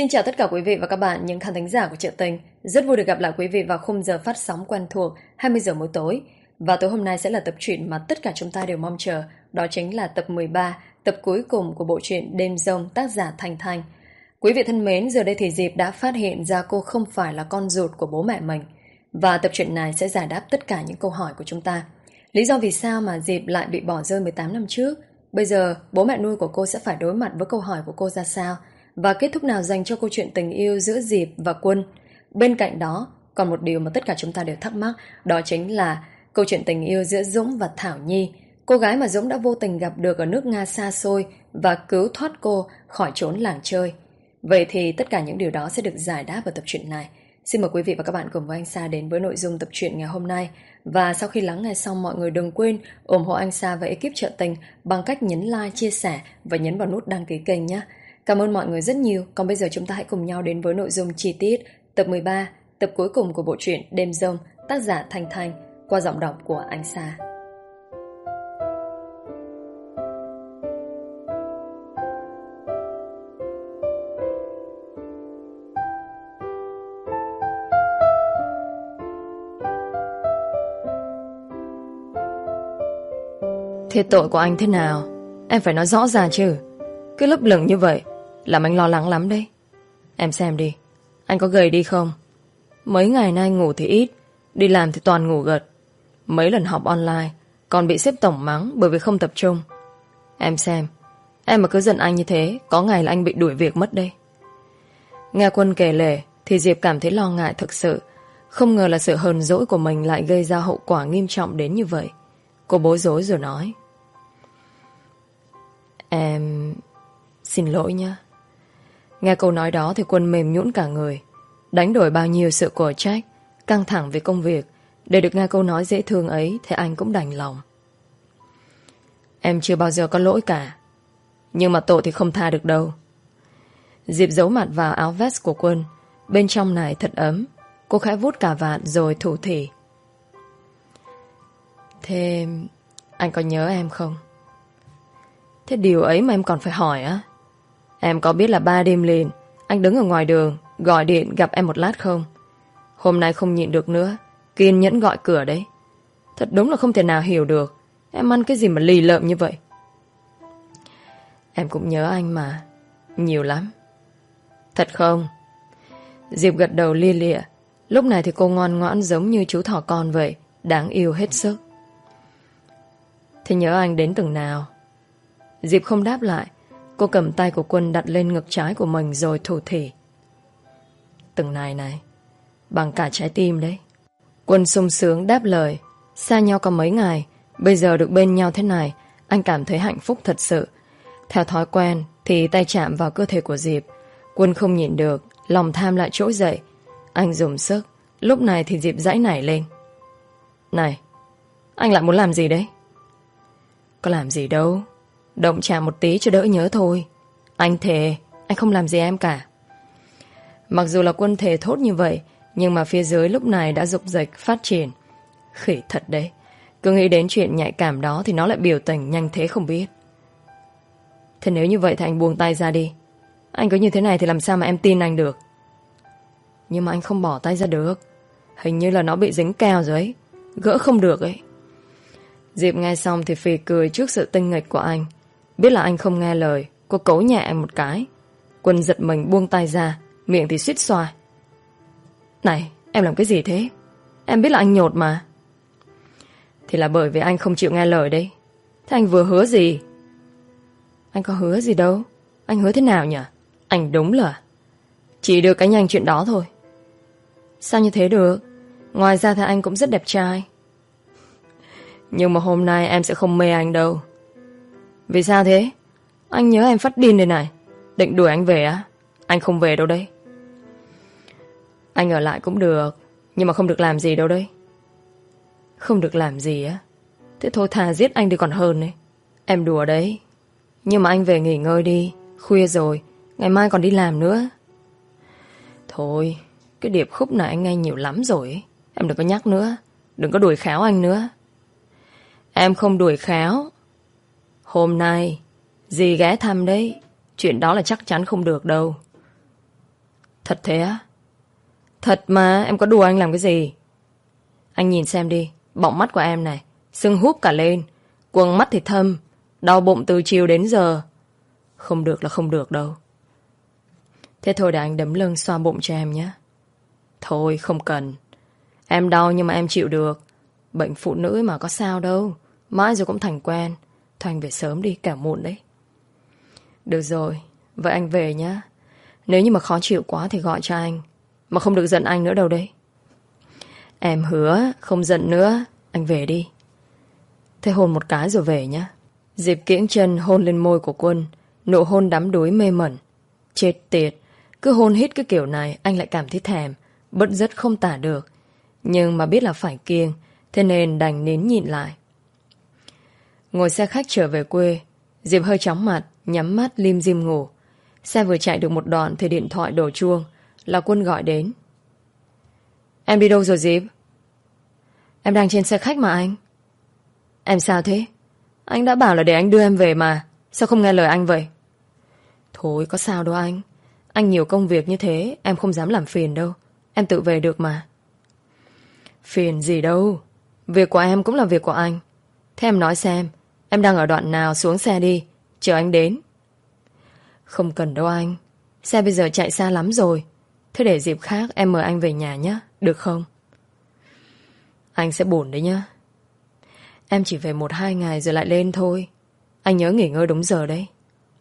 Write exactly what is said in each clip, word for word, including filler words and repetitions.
Xin chào tất cả quý vị và các bạn, những khán thính giả của Truyện Tình. Rất vui được gặp lại quý vị vào khung giờ phát sóng quen thuộc hai mươi giờ mỗi tối. Và tối hôm nay sẽ là tập truyện mà tất cả chúng ta đều mong chờ. Đó chính là tập mười ba, tập cuối cùng của bộ truyện Đêm Giông, tác giả Thanh Thanh. Quý vị thân mến, giờ đây thì Diệp đã phát hiện ra cô không phải là con ruột của bố mẹ mình. Và tập truyện này sẽ giải đáp tất cả những câu hỏi của chúng ta. Lý do vì sao mà Diệp lại bị bỏ rơi mười tám năm trước? Bây giờ bố mẹ nuôi của cô sẽ phải đối mặt với câu hỏi của cô ra sao? Và kết thúc nào dành cho câu chuyện tình yêu giữa Diệp và Quân? Bên cạnh đó, còn một điều mà tất cả chúng ta đều thắc mắc, đó chính là câu chuyện tình yêu giữa Dũng và Thảo Nhi, cô gái mà Dũng đã vô tình gặp được ở nước Nga xa xôi và cứu thoát cô khỏi chốn làng chơi. Vậy thì tất cả những điều đó sẽ được giải đáp ở tập truyện này. Xin mời quý vị và các bạn cùng với anh Sa đến với nội dung tập truyện ngày hôm nay. Và sau khi lắng nghe xong, mọi người đừng quên ủng hộ anh Sa và ekip Truyện Tình bằng cách nhấn like, chia sẻ và nhấn vào nút đăng ký kênh nhé. Cảm ơn mọi người rất nhiều. Còn bây giờ chúng ta hãy cùng nhau đến với nội dung chi tiết tập mười ba, tập cuối cùng của bộ truyện Đêm Giông, tác giả Thanh Thanh, qua giọng đọc của anh Sa. Thế tội của anh thế nào? Em phải nói rõ ràng chứ. Cứ lấp lửng như vậy làm anh lo lắng lắm đấy. Em xem đi, anh có gầy đi không? Mấy ngày nay ngủ thì ít, đi làm thì toàn ngủ gật. Mấy lần họp online còn bị sếp tổng mắng bởi vì không tập trung. Em xem, em mà cứ giận anh như thế, có ngày là anh bị đuổi việc mất đây. Nghe Quân kể lể thì Diệp cảm thấy lo ngại thực sự. Không ngờ là sự hờn dỗi của mình lại gây ra hậu quả nghiêm trọng đến như vậy. Cô bối rối rồi nói: Em xin lỗi nhé. Nghe câu nói đó thì Quân mềm nhũn cả người. Đánh đổi bao nhiêu sự cổ trách, căng thẳng về công việc, để được nghe câu nói dễ thương ấy thì anh cũng đành lòng. Em chưa bao giờ có lỗi cả, nhưng mà tội thì không tha được đâu. Diệp giấu mặt vào áo vest của Quân. Bên trong này thật ấm. Cô khẽ vuốt cà vạt rồi thủ thỉ: Thế anh có nhớ em không? Thế điều ấy mà em còn phải hỏi á? Em có biết là ba đêm liền anh đứng ở ngoài đường gọi điện gặp em một lát không? Hôm nay không nhịn được nữa, kiên nhẫn gọi cửa đấy. Thật đúng là không thể nào hiểu được em ăn cái gì mà lì lợm như vậy. Em cũng nhớ anh mà, nhiều lắm. Thật không? Diệp gật đầu lia lịa. Lúc này thì cô ngoan ngoãn giống như chú thỏ con vậy, đáng yêu hết sức. Thế nhớ anh đến từng nào? Diệp không đáp lại. Cô cầm tay của Quân đặt lên ngực trái của mình rồi thủ thỉ: Từng này này, bằng cả trái tim đấy. Quân sung sướng đáp lời. Xa nhau có mấy ngày, bây giờ được bên nhau thế này, anh cảm thấy hạnh phúc thật sự. Theo thói quen thì tay chạm vào cơ thể của Diệp. Quân không nhịn được, lòng tham lại trỗi dậy. Anh dùng sức. Lúc này thì Diệp giãy nảy lên: Này, anh lại muốn làm gì đấy? Có làm gì đâu, động chạm một tí cho đỡ nhớ thôi. Anh thề anh không làm gì em cả. Mặc dù là Quân thề thốt như vậy, nhưng mà phía dưới lúc này đã rục rịch phát triển. Khỉ thật đấy, cứ nghĩ đến chuyện nhạy cảm đó thì nó lại biểu tình nhanh thế không biết. Thế nếu như vậy thì anh buông tay ra đi. Anh cứ như thế này thì làm sao mà em tin anh được? Nhưng mà anh không bỏ tay ra được. Hình như là nó bị dính keo rồi ấy, gỡ không được ấy. Diệp nghe xong thì phì cười trước sự tinh nghịch của anh. Biết là anh không nghe lời, cô cấu nhẹ anh một cái. Quân giật mình buông tay ra, miệng thì suýt xoa: Này, em làm cái gì thế? Em biết là anh nhột mà. Thì là bởi vì anh không chịu nghe lời đấy. Thế anh vừa hứa gì? Anh có hứa gì đâu. Anh hứa thế nào nhỉ? Anh đúng là chỉ được cái nhanh chuyện đó thôi. Sao như thế được? Ngoài ra thì anh cũng rất đẹp trai. Nhưng mà hôm nay em sẽ không mê anh đâu. Vì sao thế? Anh nhớ em phát điên đây này. Định đuổi anh về á? Anh không về đâu đấy. Anh ở lại cũng được, nhưng mà không được làm gì đâu đấy. Không được làm gì á? Thế thôi thà giết anh thì còn hơn đấy. Em đùa đấy. Nhưng mà anh về nghỉ ngơi đi, khuya rồi, ngày mai còn đi làm nữa. Thôi, cái điệp khúc này anh nghe nhiều lắm rồi ấy. Em đừng có nhắc nữa. Đừng có đuổi khéo anh nữa. Em không đuổi khéo. Hôm nay dì ghé thăm đấy. Chuyện đó là chắc chắn không được đâu. Thật thế á? Thật mà, em có đùa anh làm cái gì? Anh nhìn xem đi, bọng mắt của em này, sưng húp cả lên, quầng mắt thì thâm, đau bụng từ chiều đến giờ. Không được là không được đâu. Thế thôi để anh đấm lưng xoa bụng cho em nhé. Thôi không cần. Em đau nhưng mà em chịu được. Bệnh phụ nữ mà có sao đâu. Mãi rồi cũng thành quen. Thôi anh về sớm đi, kẻo muộn đấy. Được rồi, vậy anh về nhé. Nếu như mà khó chịu quá thì gọi cho anh. Mà không được giận anh nữa đâu đấy. Em hứa không giận nữa. Anh về đi. Thế hôn một cái rồi về nhé. Diệp kiễng chân hôn lên môi của Quân. Nụ hôn đắm đuối mê mẩn. Chết tiệt. Cứ hôn hít cái kiểu này anh lại cảm thấy thèm. Bứt rứt không tả được. Nhưng mà biết là phải kiêng, thế nên đành nín nhịn lại. Ngồi xe khách trở về quê, Diệp hơi chóng mặt, nhắm mắt lim dim ngủ. Xe vừa chạy được một đoạn thì điện thoại đổ chuông. Là Quân gọi đến. Em đi đâu rồi Diệp? Em đang trên xe khách mà anh. Em sao thế? Anh đã bảo là để anh đưa em về mà. Sao không nghe lời anh vậy? Thôi có sao đâu anh. Anh nhiều công việc như thế, em không dám làm phiền đâu. Em tự về được mà. Phiền gì đâu. Việc của em cũng là việc của anh. Thế em nói xem, em đang ở đoạn nào, xuống xe đi, chờ anh đến. Không cần đâu anh. Xe bây giờ chạy xa lắm rồi. Thế để dịp khác em mời anh về nhà nhé, được không? Anh sẽ buồn đấy nhá. Em chỉ về một hai ngày rồi lại lên thôi. Anh nhớ nghỉ ngơi đúng giờ đấy.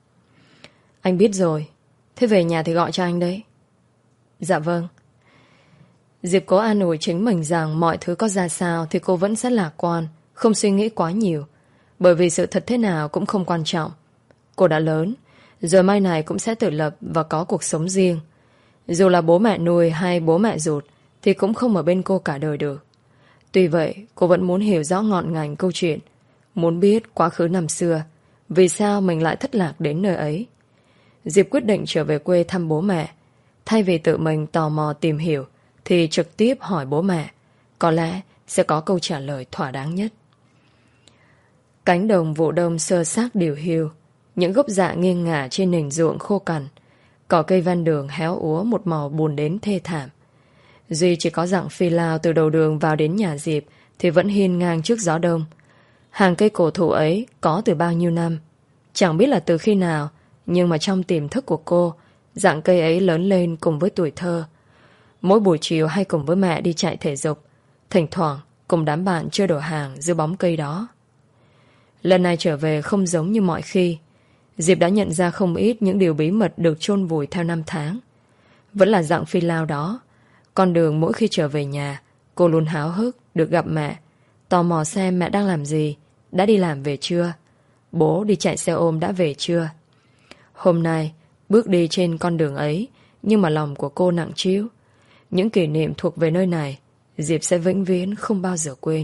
Anh biết rồi. Thế về nhà thì gọi cho anh đấy. Dạ vâng. Diệp cố an ủi chính mình rằng mọi thứ có ra sao thì cô vẫn sẽ lạc quan, không suy nghĩ quá nhiều. Bởi vì sự thật thế nào cũng không quan trọng. Cô đã lớn, rồi mai này cũng sẽ tự lập và có cuộc sống riêng. Dù là bố mẹ nuôi hay bố mẹ ruột thì cũng không ở bên cô cả đời được. Tuy vậy, cô vẫn muốn hiểu rõ ngọn ngành câu chuyện, muốn biết quá khứ năm xưa, vì sao mình lại thất lạc đến nơi ấy. Diệp quyết định trở về quê thăm bố mẹ. Thay vì tự mình tò mò tìm hiểu thì trực tiếp hỏi bố mẹ. Có lẽ sẽ có câu trả lời thỏa đáng nhất. Cánh đồng vụ đông sơ xác điều hiu, những gốc dạ nghiêng ngả trên nền ruộng khô cằn. Cỏ cây ven đường héo úa một màu buồn đến thê thảm. Duy chỉ có dặng phi lao từ đầu đường vào đến nhà Diệp thì vẫn hiên ngang trước gió đông. Hàng cây cổ thụ ấy có từ bao nhiêu năm. Chẳng biết là từ khi nào, nhưng mà trong tiềm thức của cô, dạng cây ấy lớn lên cùng với tuổi thơ. Mỗi buổi chiều hay cùng với mẹ đi chạy thể dục, thỉnh thoảng cùng đám bạn chơi đổ hàng dưới bóng cây đó. Lần này trở về không giống như mọi khi. Diệp đã nhận ra không ít những điều bí mật được chôn vùi theo năm tháng. Vẫn là dạng phi lao đó. Con đường mỗi khi trở về nhà, cô luôn háo hức được gặp mẹ, tò mò xem mẹ đang làm gì, đã đi làm về chưa, bố đi chạy xe ôm đã về chưa. Hôm nay, bước đi trên con đường ấy, nhưng mà lòng của cô nặng trĩu. Những kỷ niệm thuộc về nơi này, Diệp sẽ vĩnh viễn không bao giờ quên.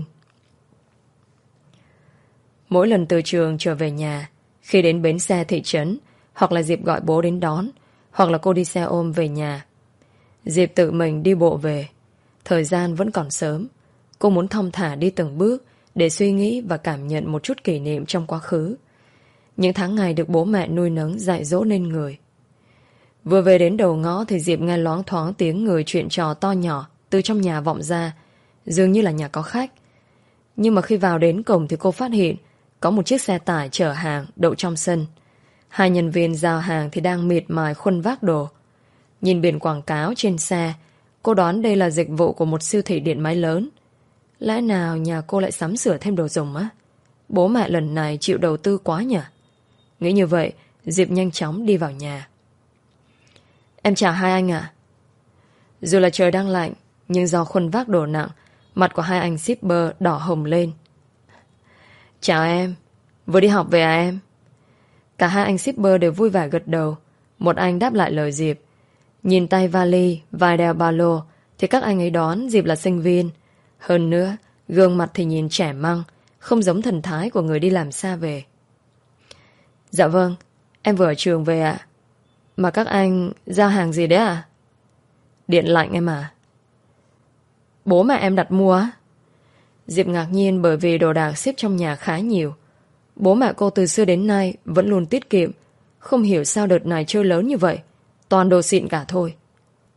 Mỗi lần từ trường trở về nhà, khi đến bến xe thị trấn, hoặc là Diệp gọi bố đến đón, hoặc là cô đi xe ôm về nhà, Diệp tự mình đi bộ về. Thời gian vẫn còn sớm. Cô muốn thong thả đi từng bước để suy nghĩ và cảm nhận một chút kỷ niệm trong quá khứ. Những tháng ngày được bố mẹ nuôi nấng dạy dỗ nên người. Vừa về đến đầu ngõ thì Diệp nghe loáng thoáng tiếng người chuyện trò to nhỏ từ trong nhà vọng ra, dường như là nhà có khách. Nhưng mà khi vào đến cổng thì cô phát hiện có một chiếc xe tải chở hàng đậu trong sân. Hai nhân viên giao hàng thì đang miệt mài khuân vác đồ. Nhìn biển quảng cáo trên xe, cô đoán đây là dịch vụ của một siêu thị điện máy lớn. Lẽ nào nhà cô lại sắm sửa thêm đồ dùng á? Bố mẹ lần này chịu đầu tư quá nhỉ? Nghĩ như vậy, Diệp nhanh chóng đi vào nhà. Em chào hai anh ạ. Dù là trời đang lạnh, nhưng do khuân vác đồ nặng, mặt của hai anh shipper đỏ hồng lên. Chào em, vừa đi học về à em? Cả hai anh shipper đều vui vẻ gật đầu. Một anh đáp lại lời Diệp. Nhìn tay vali, vai đeo ba lô thì các anh ấy đoán Diệp là sinh viên. Hơn nữa, gương mặt thì nhìn trẻ măng, không giống thần thái của người đi làm xa về. Dạ vâng, em vừa ở trường về ạ. Mà các anh giao hàng gì đấy à? Điện lạnh em à? Bố mẹ em đặt mua á? Diệp ngạc nhiên bởi vì đồ đạc xếp trong nhà khá nhiều. Bố mẹ cô từ xưa đến nay vẫn luôn tiết kiệm. Không hiểu sao đợt này chơi lớn như vậy. Toàn đồ xịn cả thôi.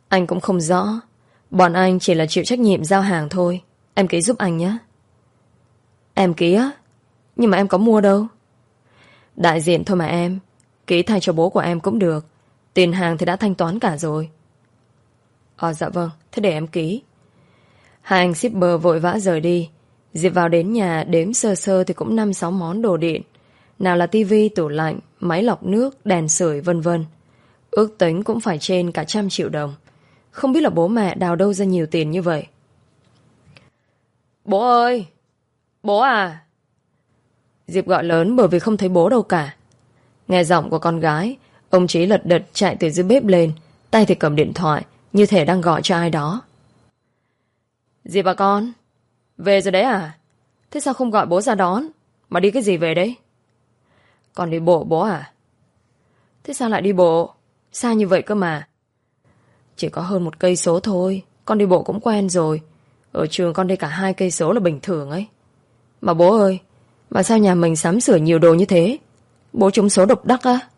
Anh cũng không rõ. Bọn anh chỉ là chịu trách nhiệm giao hàng thôi. Em ký giúp anh nhé. Em ký á? Nhưng mà em có mua đâu. Đại diện thôi mà em. Ký thay cho bố của em cũng được. Tiền hàng thì đã thanh toán cả rồi. Ờ dạ vâng, thế để em ký. Hai anh shipper vội vã rời đi. Diệp vào đến nhà đếm sơ sơ thì cũng năm sáu món đồ điện. Nào là tivi, tủ lạnh, máy lọc nước, đèn sưởi vân vân. Ước tính cũng phải trên cả trăm triệu đồng. Không biết là bố mẹ đào đâu ra nhiều tiền như vậy. Bố ơi! Bố à! Diệp gọi lớn bởi vì không thấy bố đâu cả. Nghe giọng của con gái, ông Trí lật đật chạy từ dưới bếp lên, tay thì cầm điện thoại, như thể đang gọi cho ai đó. Diệp à con? Về rồi đấy à? Thế sao không gọi bố ra đón? Mà đi cái gì về đấy? Con đi bộ bố à? Thế sao lại đi bộ? Xa như vậy cơ mà. Chỉ có hơn một cây số thôi. Con đi bộ cũng quen rồi. Ở trường con đi cả hai cây số là bình thường ấy. Mà bố ơi, mà sao nhà mình sắm sửa nhiều đồ như thế? Bố trúng số độc đắc á?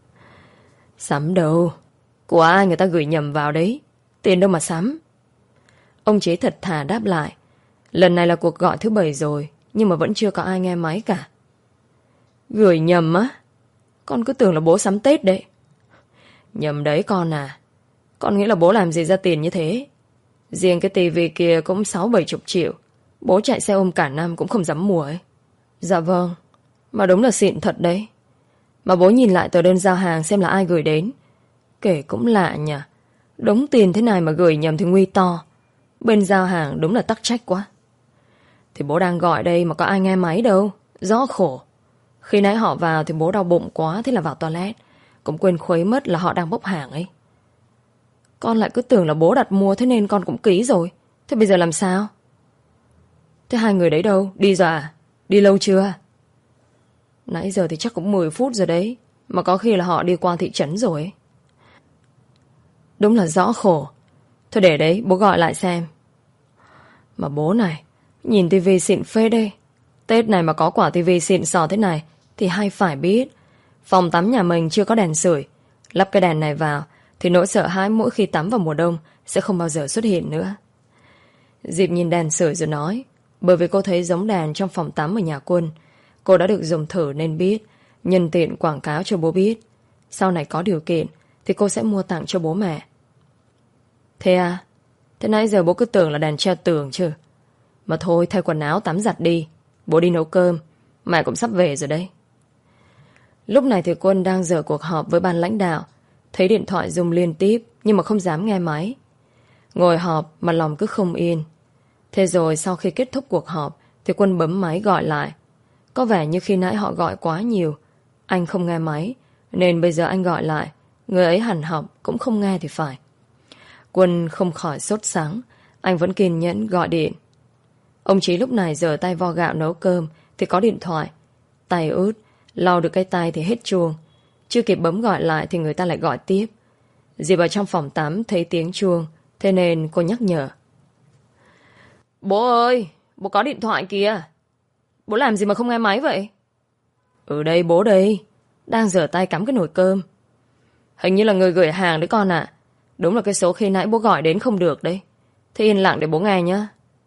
Sắm đâu? Của ai người ta gửi nhầm vào đấy. Tiền đâu mà sắm. Ông Chế thật thà đáp lại. Lần này là cuộc gọi thứ bảy rồi, nhưng mà vẫn chưa có ai nghe máy cả. Gửi nhầm á? Con cứ tưởng là bố sắm Tết đấy. Nhầm đấy con à. Con nghĩ là bố làm gì ra tiền như thế. Riêng cái tivi kia cũng sáu bảy chục triệu. Bố chạy xe ôm cả năm cũng không dám mua ấy. Dạ vâng. Mà đúng là xịn thật đấy. Mà bố nhìn lại tờ đơn giao hàng xem là ai gửi đến. Kể cũng lạ nhỉ. Đống tiền thế này mà gửi nhầm thì nguy to. Bên giao hàng đúng là tắc trách quá. Thì bố đang gọi đây mà có ai nghe máy đâu. Rõ khổ. Khi nãy họ vào thì bố đau bụng quá, thế là vào toilet. Cũng quên khuấy mất là họ đang bốc hàng ấy. Con lại cứ tưởng là bố đặt mua, thế nên con cũng ký rồi. Thế bây giờ làm sao? Thế hai người đấy đâu? Đi rồi à? Đi lâu chưa? Nãy giờ thì chắc cũng mười phút rồi đấy. Mà có khi là họ đi qua thị trấn rồi ấy. Đúng là rõ khổ. Thôi để đấy, bố gọi lại xem. Mà bố này, nhìn tivi xịn phê đây. Tết này mà có quả tivi xịn sò thế này thì hay phải biết. Phòng tắm nhà mình chưa có đèn sưởi. Lắp cái đèn này vào thì nỗi sợ hãi mỗi khi tắm vào mùa đông sẽ không bao giờ xuất hiện nữa. Diệp nhìn đèn sưởi rồi nói. Bởi vì cô thấy giống đèn trong phòng tắm ở nhà Quân. Cô đã được dùng thử nên biết. Nhân tiện quảng cáo cho bố biết. Sau này có điều kiện thì cô sẽ mua tặng cho bố mẹ. Thế à? Thế nãy giờ bố cứ tưởng là đèn treo tường chứ. Mà thôi, thay quần áo tắm giặt đi. Bố đi nấu cơm. Mẹ cũng sắp về rồi đấy. Lúc này thì Quân đang dở cuộc họp với ban lãnh đạo. Thấy điện thoại rung liên tiếp nhưng mà không dám nghe máy. Ngồi họp mà lòng cứ không yên. Thế rồi sau khi kết thúc cuộc họp thì Quân bấm máy gọi lại. Có vẻ như khi nãy họ gọi quá nhiều. Anh không nghe máy nên bây giờ anh gọi lại. Người ấy hẳn học cũng không nghe thì phải. Quân không khỏi sốt sắng. Anh vẫn kiên nhẫn gọi điện. Ông Chí lúc này giở tay vo gạo nấu cơm thì có điện thoại. Tay ướt, lau được cái tay thì hết chuông. Chưa kịp bấm gọi lại thì người ta lại gọi tiếp. Diệp ở trong phòng tắm thấy tiếng chuông, thế nên cô nhắc nhở. Bố ơi, bố có điện thoại kìa. Bố làm gì mà không nghe máy vậy? Ừ đây bố đây, đang giở tay cắm cái nồi cơm. Hình như là người gửi hàng đấy con ạ. Đúng là cái số khi nãy bố gọi đến không được đấy. Thế yên lặng để bố nghe nhá.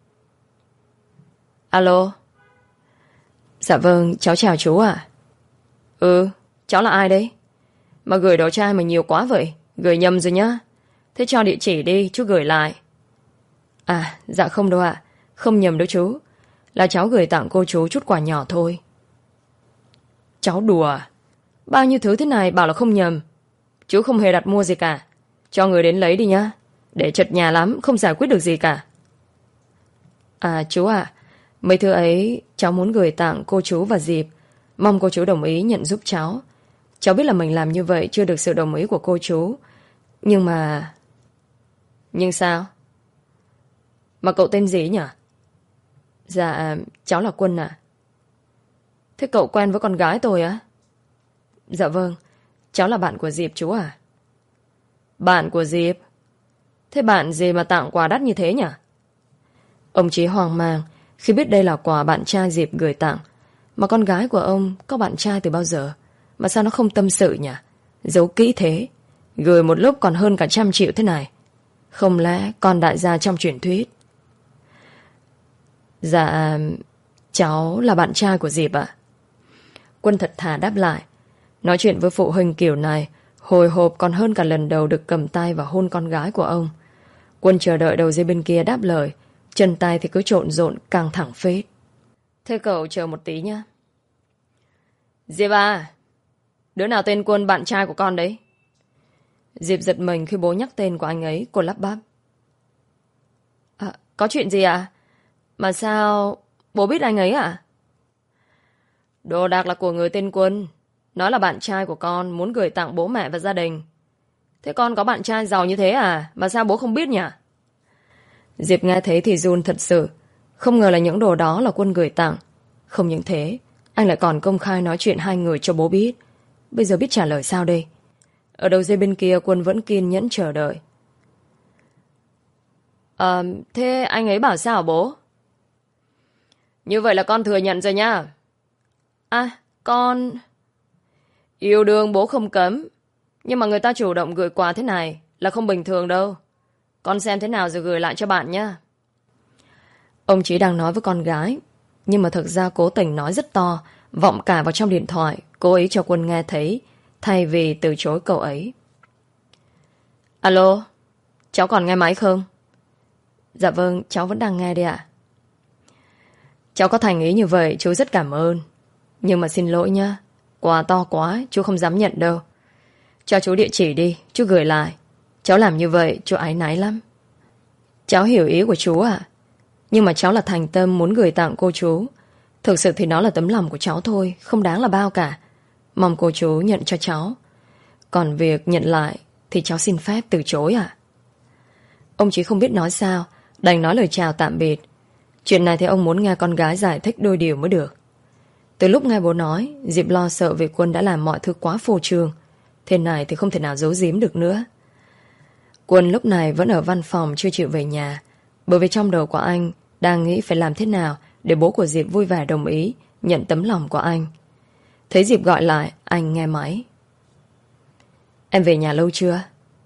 Alo. Dạ vâng, cháu chào chú ạ. Ừ, cháu là ai đấy? Mà gửi đồ trai mà nhiều quá vậy. Gửi nhầm rồi nhá. Thế cho địa chỉ đi, chú gửi lại. À, dạ không đâu ạ. Không nhầm đâu chú. Là cháu gửi tặng cô chú chút quà nhỏ thôi. Cháu đùa à? Bao nhiêu thứ thế này bảo là không nhầm. Chú không hề đặt mua gì cả. Cho người đến lấy đi nhá. Để chật nhà lắm, không giải quyết được gì cả. À chú ạ, mấy thứ ấy cháu muốn gửi tặng cô chú và Diệp. Mong cô chú đồng ý nhận giúp cháu. Cháu biết là mình làm như vậy chưa được sự đồng ý của cô chú. Nhưng mà... Nhưng sao? Mà cậu tên gì nhỉ? Dạ, cháu là Quân à. Thế cậu quen với con gái tôi á? Dạ vâng, cháu là bạn của Diệp chú à. Bạn của Diệp? Thế bạn gì mà tặng quà đắt như thế nhỉ? Ông Chí hoang mang khi biết đây là quà bạn trai Diệp gửi tặng. Mà con gái của ông có bạn trai từ bao giờ? Mà sao nó không tâm sự nhỉ? Giấu kỹ thế. Gửi một lúc còn hơn cả trăm triệu thế này. Không lẽ con đại gia trong truyền thuyết? Dạ, cháu là bạn trai của Diệp ạ. Quân thật thà đáp lại. Nói chuyện với phụ huynh kiểu này hồi hộp còn hơn cả lần đầu được cầm tay và hôn con gái của ông. Quân chờ đợi đầu dây bên kia đáp lời, chân tay thì cứ trộn rộn căng thẳng phết. Thế cậu chờ một tí nhá. Diệp à, đứa nào tên Quân bạn trai của con đấy? Diệp giật mình khi bố nhắc tên của anh ấy. Cô lắp bắp. À, có chuyện gì ạ? À? Mà sao bố biết anh ấy à? Đồ đạc là của người tên Quân. Nói là bạn trai của con, muốn gửi tặng bố mẹ và gia đình. Thế con có bạn trai giàu như thế à? Mà sao bố không biết nhỉ? Diệp nghe thấy thì run thật sự. Không ngờ là những đồ đó là Quân gửi tặng. Không những thế, anh lại còn công khai nói chuyện hai người cho bố biết. Bây giờ biết trả lời sao đây? Ở đầu dây bên kia Quân vẫn kiên nhẫn chờ đợi. À, thế anh ấy bảo sao hả bố? Như vậy là con thừa nhận rồi nha. À, con... Yêu đương bố không cấm. Nhưng mà người ta chủ động gửi quà thế này là không bình thường đâu. Con xem thế nào rồi gửi lại cho bạn nhá. Ông chỉ đang nói với con gái, nhưng mà thực ra cố tình nói rất to, vọng cả vào trong điện thoại, cố ý cho Quân nghe thấy, thay vì từ chối cậu ấy. Alo, cháu còn nghe máy không? Dạ vâng, cháu vẫn đang nghe đây ạ. Cháu có thành ý như vậy, chú rất cảm ơn. Nhưng mà xin lỗi nhá, quà to quá, chú không dám nhận đâu. Cho chú địa chỉ đi, chú gửi lại. Cháu làm như vậy, chú áy náy lắm. Cháu hiểu ý của chú ạ. Nhưng mà cháu là thành tâm muốn gửi tặng cô chú. Thực sự thì nó là tấm lòng của cháu thôi, không đáng là bao cả. Mong cô chú nhận cho cháu. Còn việc nhận lại thì cháu xin phép từ chối ạ. Ông chỉ không biết nói sao, đành nói lời chào tạm biệt. Chuyện này thì ông muốn nghe con gái giải thích đôi điều mới được. Từ lúc nghe bố nói, Diệp lo sợ vì Quân đã làm mọi thứ quá phô trương. Thế này thì không thể nào giấu giếm được nữa. Quân lúc này vẫn ở văn phòng chưa chịu về nhà, bởi vì trong đầu của anh đang nghĩ phải làm thế nào để bố của Diệp vui vẻ đồng ý nhận tấm lòng của anh. Thấy Diệp gọi lại, anh nghe máy. Em về nhà lâu chưa?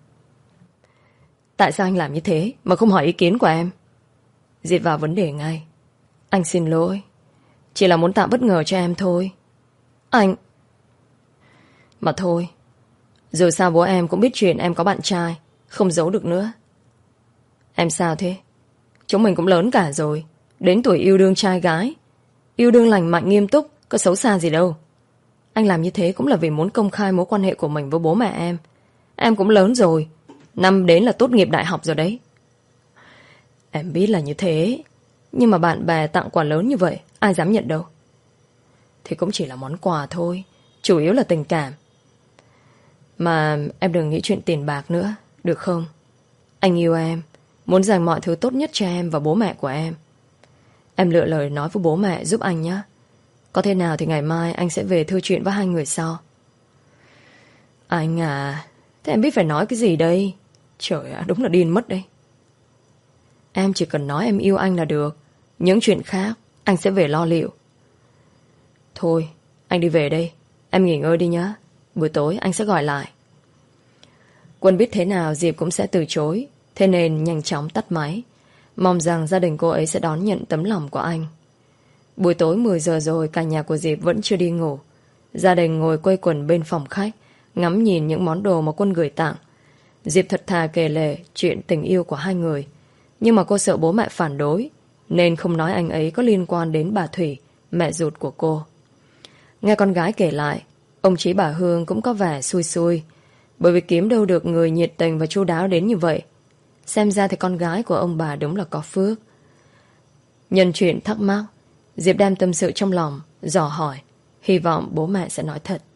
Tại sao anh làm như thế mà không hỏi ý kiến của em? Diệp vào vấn đề ngay. Anh xin lỗi, chỉ là muốn tạo bất ngờ cho em thôi. Anh... Mà thôi, dù sao bố em cũng biết chuyện em có bạn trai, không giấu được nữa. Em sao thế? Chúng mình cũng lớn cả rồi, đến tuổi yêu đương trai gái. Yêu đương lành mạnh nghiêm túc, có xấu xa gì đâu. Anh làm như thế cũng là vì muốn công khai mối quan hệ của mình với bố mẹ em. Em cũng lớn rồi, năm đến là tốt nghiệp đại học rồi đấy. Em biết là như thế, nhưng mà bạn bè tặng quà lớn như vậy, ai dám nhận đâu. Thì cũng chỉ là món quà thôi, chủ yếu là tình cảm. Mà em đừng nghĩ chuyện tiền bạc nữa, được không? Anh yêu em, muốn dành mọi thứ tốt nhất cho em và bố mẹ của em. Em lựa lời nói với bố mẹ giúp anh nhé. Có thế nào thì ngày mai anh sẽ về thư chuyện với hai người sau. Anh à, thế em biết phải nói cái gì đây? Trời ạ, đúng là điên mất đây. Em chỉ cần nói em yêu anh là được. Những chuyện khác anh sẽ về lo liệu. Thôi, anh đi về đây. Em nghỉ ngơi đi nhé. Buổi tối anh sẽ gọi lại. Quân biết thế nào Diệp cũng sẽ từ chối, thế nên nhanh chóng tắt máy, mong rằng gia đình cô ấy sẽ đón nhận tấm lòng của anh. Buổi tối mười giờ rồi, cả nhà của Diệp vẫn chưa đi ngủ. Gia đình ngồi quây quần bên phòng khách, ngắm nhìn những món đồ mà Quân gửi tặng. Diệp thật thà kể lể chuyện tình yêu của hai người, nhưng mà cô sợ bố mẹ phản đối, nên không nói anh ấy có liên quan đến bà Thủy, mẹ ruột của cô. Nghe con gái kể lại, ông Chí bà Hương cũng có vẻ xui xui, bởi vì kiếm đâu được người nhiệt tình và chu đáo đến như vậy. Xem ra thì con gái của ông bà đúng là có phước. Nhân chuyện thắc mắc, Diệp đem tâm sự trong lòng, dò hỏi, hy vọng bố mẹ sẽ nói thật.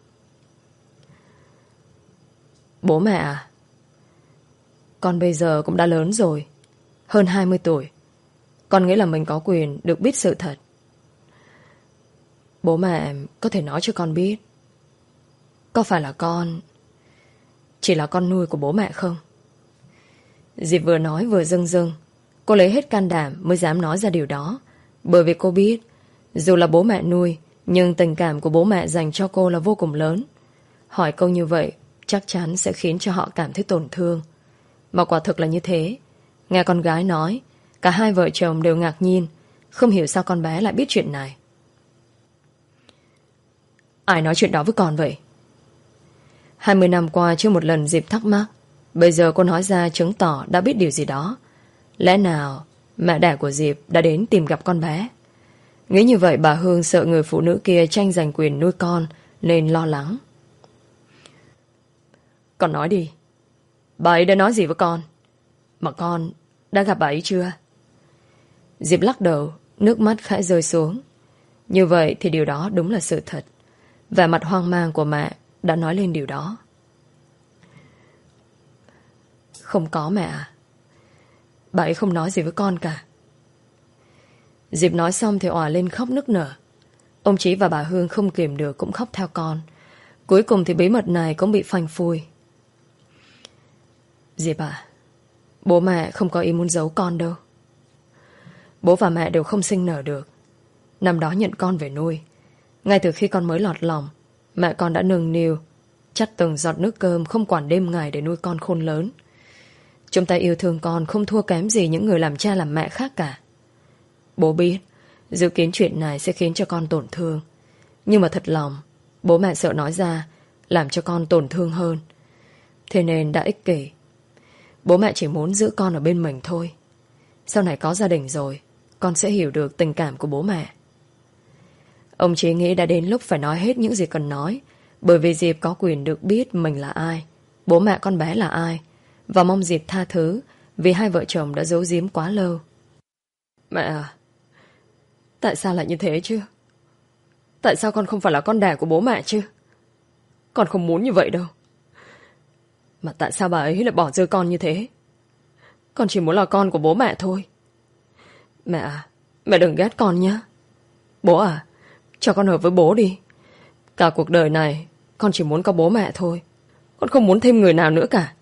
Bố mẹ à, con bây giờ cũng đã lớn rồi, hơn hai mươi tuổi. Con nghĩ là mình có quyền được biết sự thật. Bố mẹ có thể nói cho con biết, có phải là con chỉ là con nuôi của bố mẹ không? Diệp vừa nói vừa rưng rưng. Cô lấy hết can đảm mới dám nói ra điều đó, bởi vì cô biết dù là bố mẹ nuôi, nhưng tình cảm của bố mẹ dành cho cô là vô cùng lớn. Hỏi câu như vậy chắc chắn sẽ khiến cho họ cảm thấy tổn thương. Mà quả thực là như thế. Nghe con gái nói, cả hai vợ chồng đều ngạc nhiên, không hiểu sao con bé lại biết chuyện này. Ai nói chuyện đó với con vậy? Hai mươi năm qua chưa một lần Diệp thắc mắc. Bây giờ cô nói ra chứng tỏ đã biết điều gì đó. Lẽ nào mẹ đẻ của Diệp đã đến tìm gặp con bé? Nghĩ như vậy bà Hương sợ người phụ nữ kia tranh giành quyền nuôi con nên lo lắng. Con nói đi. Bà ấy đã nói gì với con? Mà con đã gặp bà ấy chưa? Diệp lắc đầu, nước mắt khẽ rơi xuống. Như vậy thì điều đó đúng là sự thật. Vẻ mặt hoang mang của mẹ đã nói lên điều đó. Không có mẹ à? Bà ấy không nói gì với con cả. Diệp nói xong thì òa lên khóc nức nở. Ông Chí và bà Hương không kìm được cũng khóc theo con. Cuối cùng thì bí mật này cũng bị phanh phui. Diệp à, bố mẹ không có ý muốn giấu con đâu. Bố và mẹ đều không sinh nở được. Năm đó nhận con về nuôi. Ngay từ khi con mới lọt lòng, mẹ con đã nâng niu chắt từng giọt nước cơm, không quản đêm ngày để nuôi con khôn lớn. Chúng ta yêu thương con không thua kém gì những người làm cha làm mẹ khác cả. Bố biết dự kiến chuyện này sẽ khiến cho con tổn thương, nhưng mà thật lòng bố mẹ sợ nói ra làm cho con tổn thương hơn. Thế nên đã ích kỷ. Bố mẹ chỉ muốn giữ con ở bên mình thôi. Sau này có gia đình rồi, con sẽ hiểu được tình cảm của bố mẹ. Ông Chí nghĩ đã đến lúc phải nói hết những gì cần nói, bởi vì Diệp có quyền được biết mình là ai, bố mẹ con bé là ai, và mong Diệp tha thứ vì hai vợ chồng đã giấu giếm quá lâu. Mẹ à, tại sao lại như thế chứ? Tại sao con không phải là con đẻ của bố mẹ chứ? Con không muốn như vậy đâu. Mà tại sao bà ấy lại bỏ rơi con như thế? Con chỉ muốn là con của bố mẹ thôi. Mẹ à, mẹ đừng ghét con nhé. Bố à, cho con ở với bố đi. Cả cuộc đời này con chỉ muốn có bố mẹ thôi. Con không muốn thêm người nào nữa cả.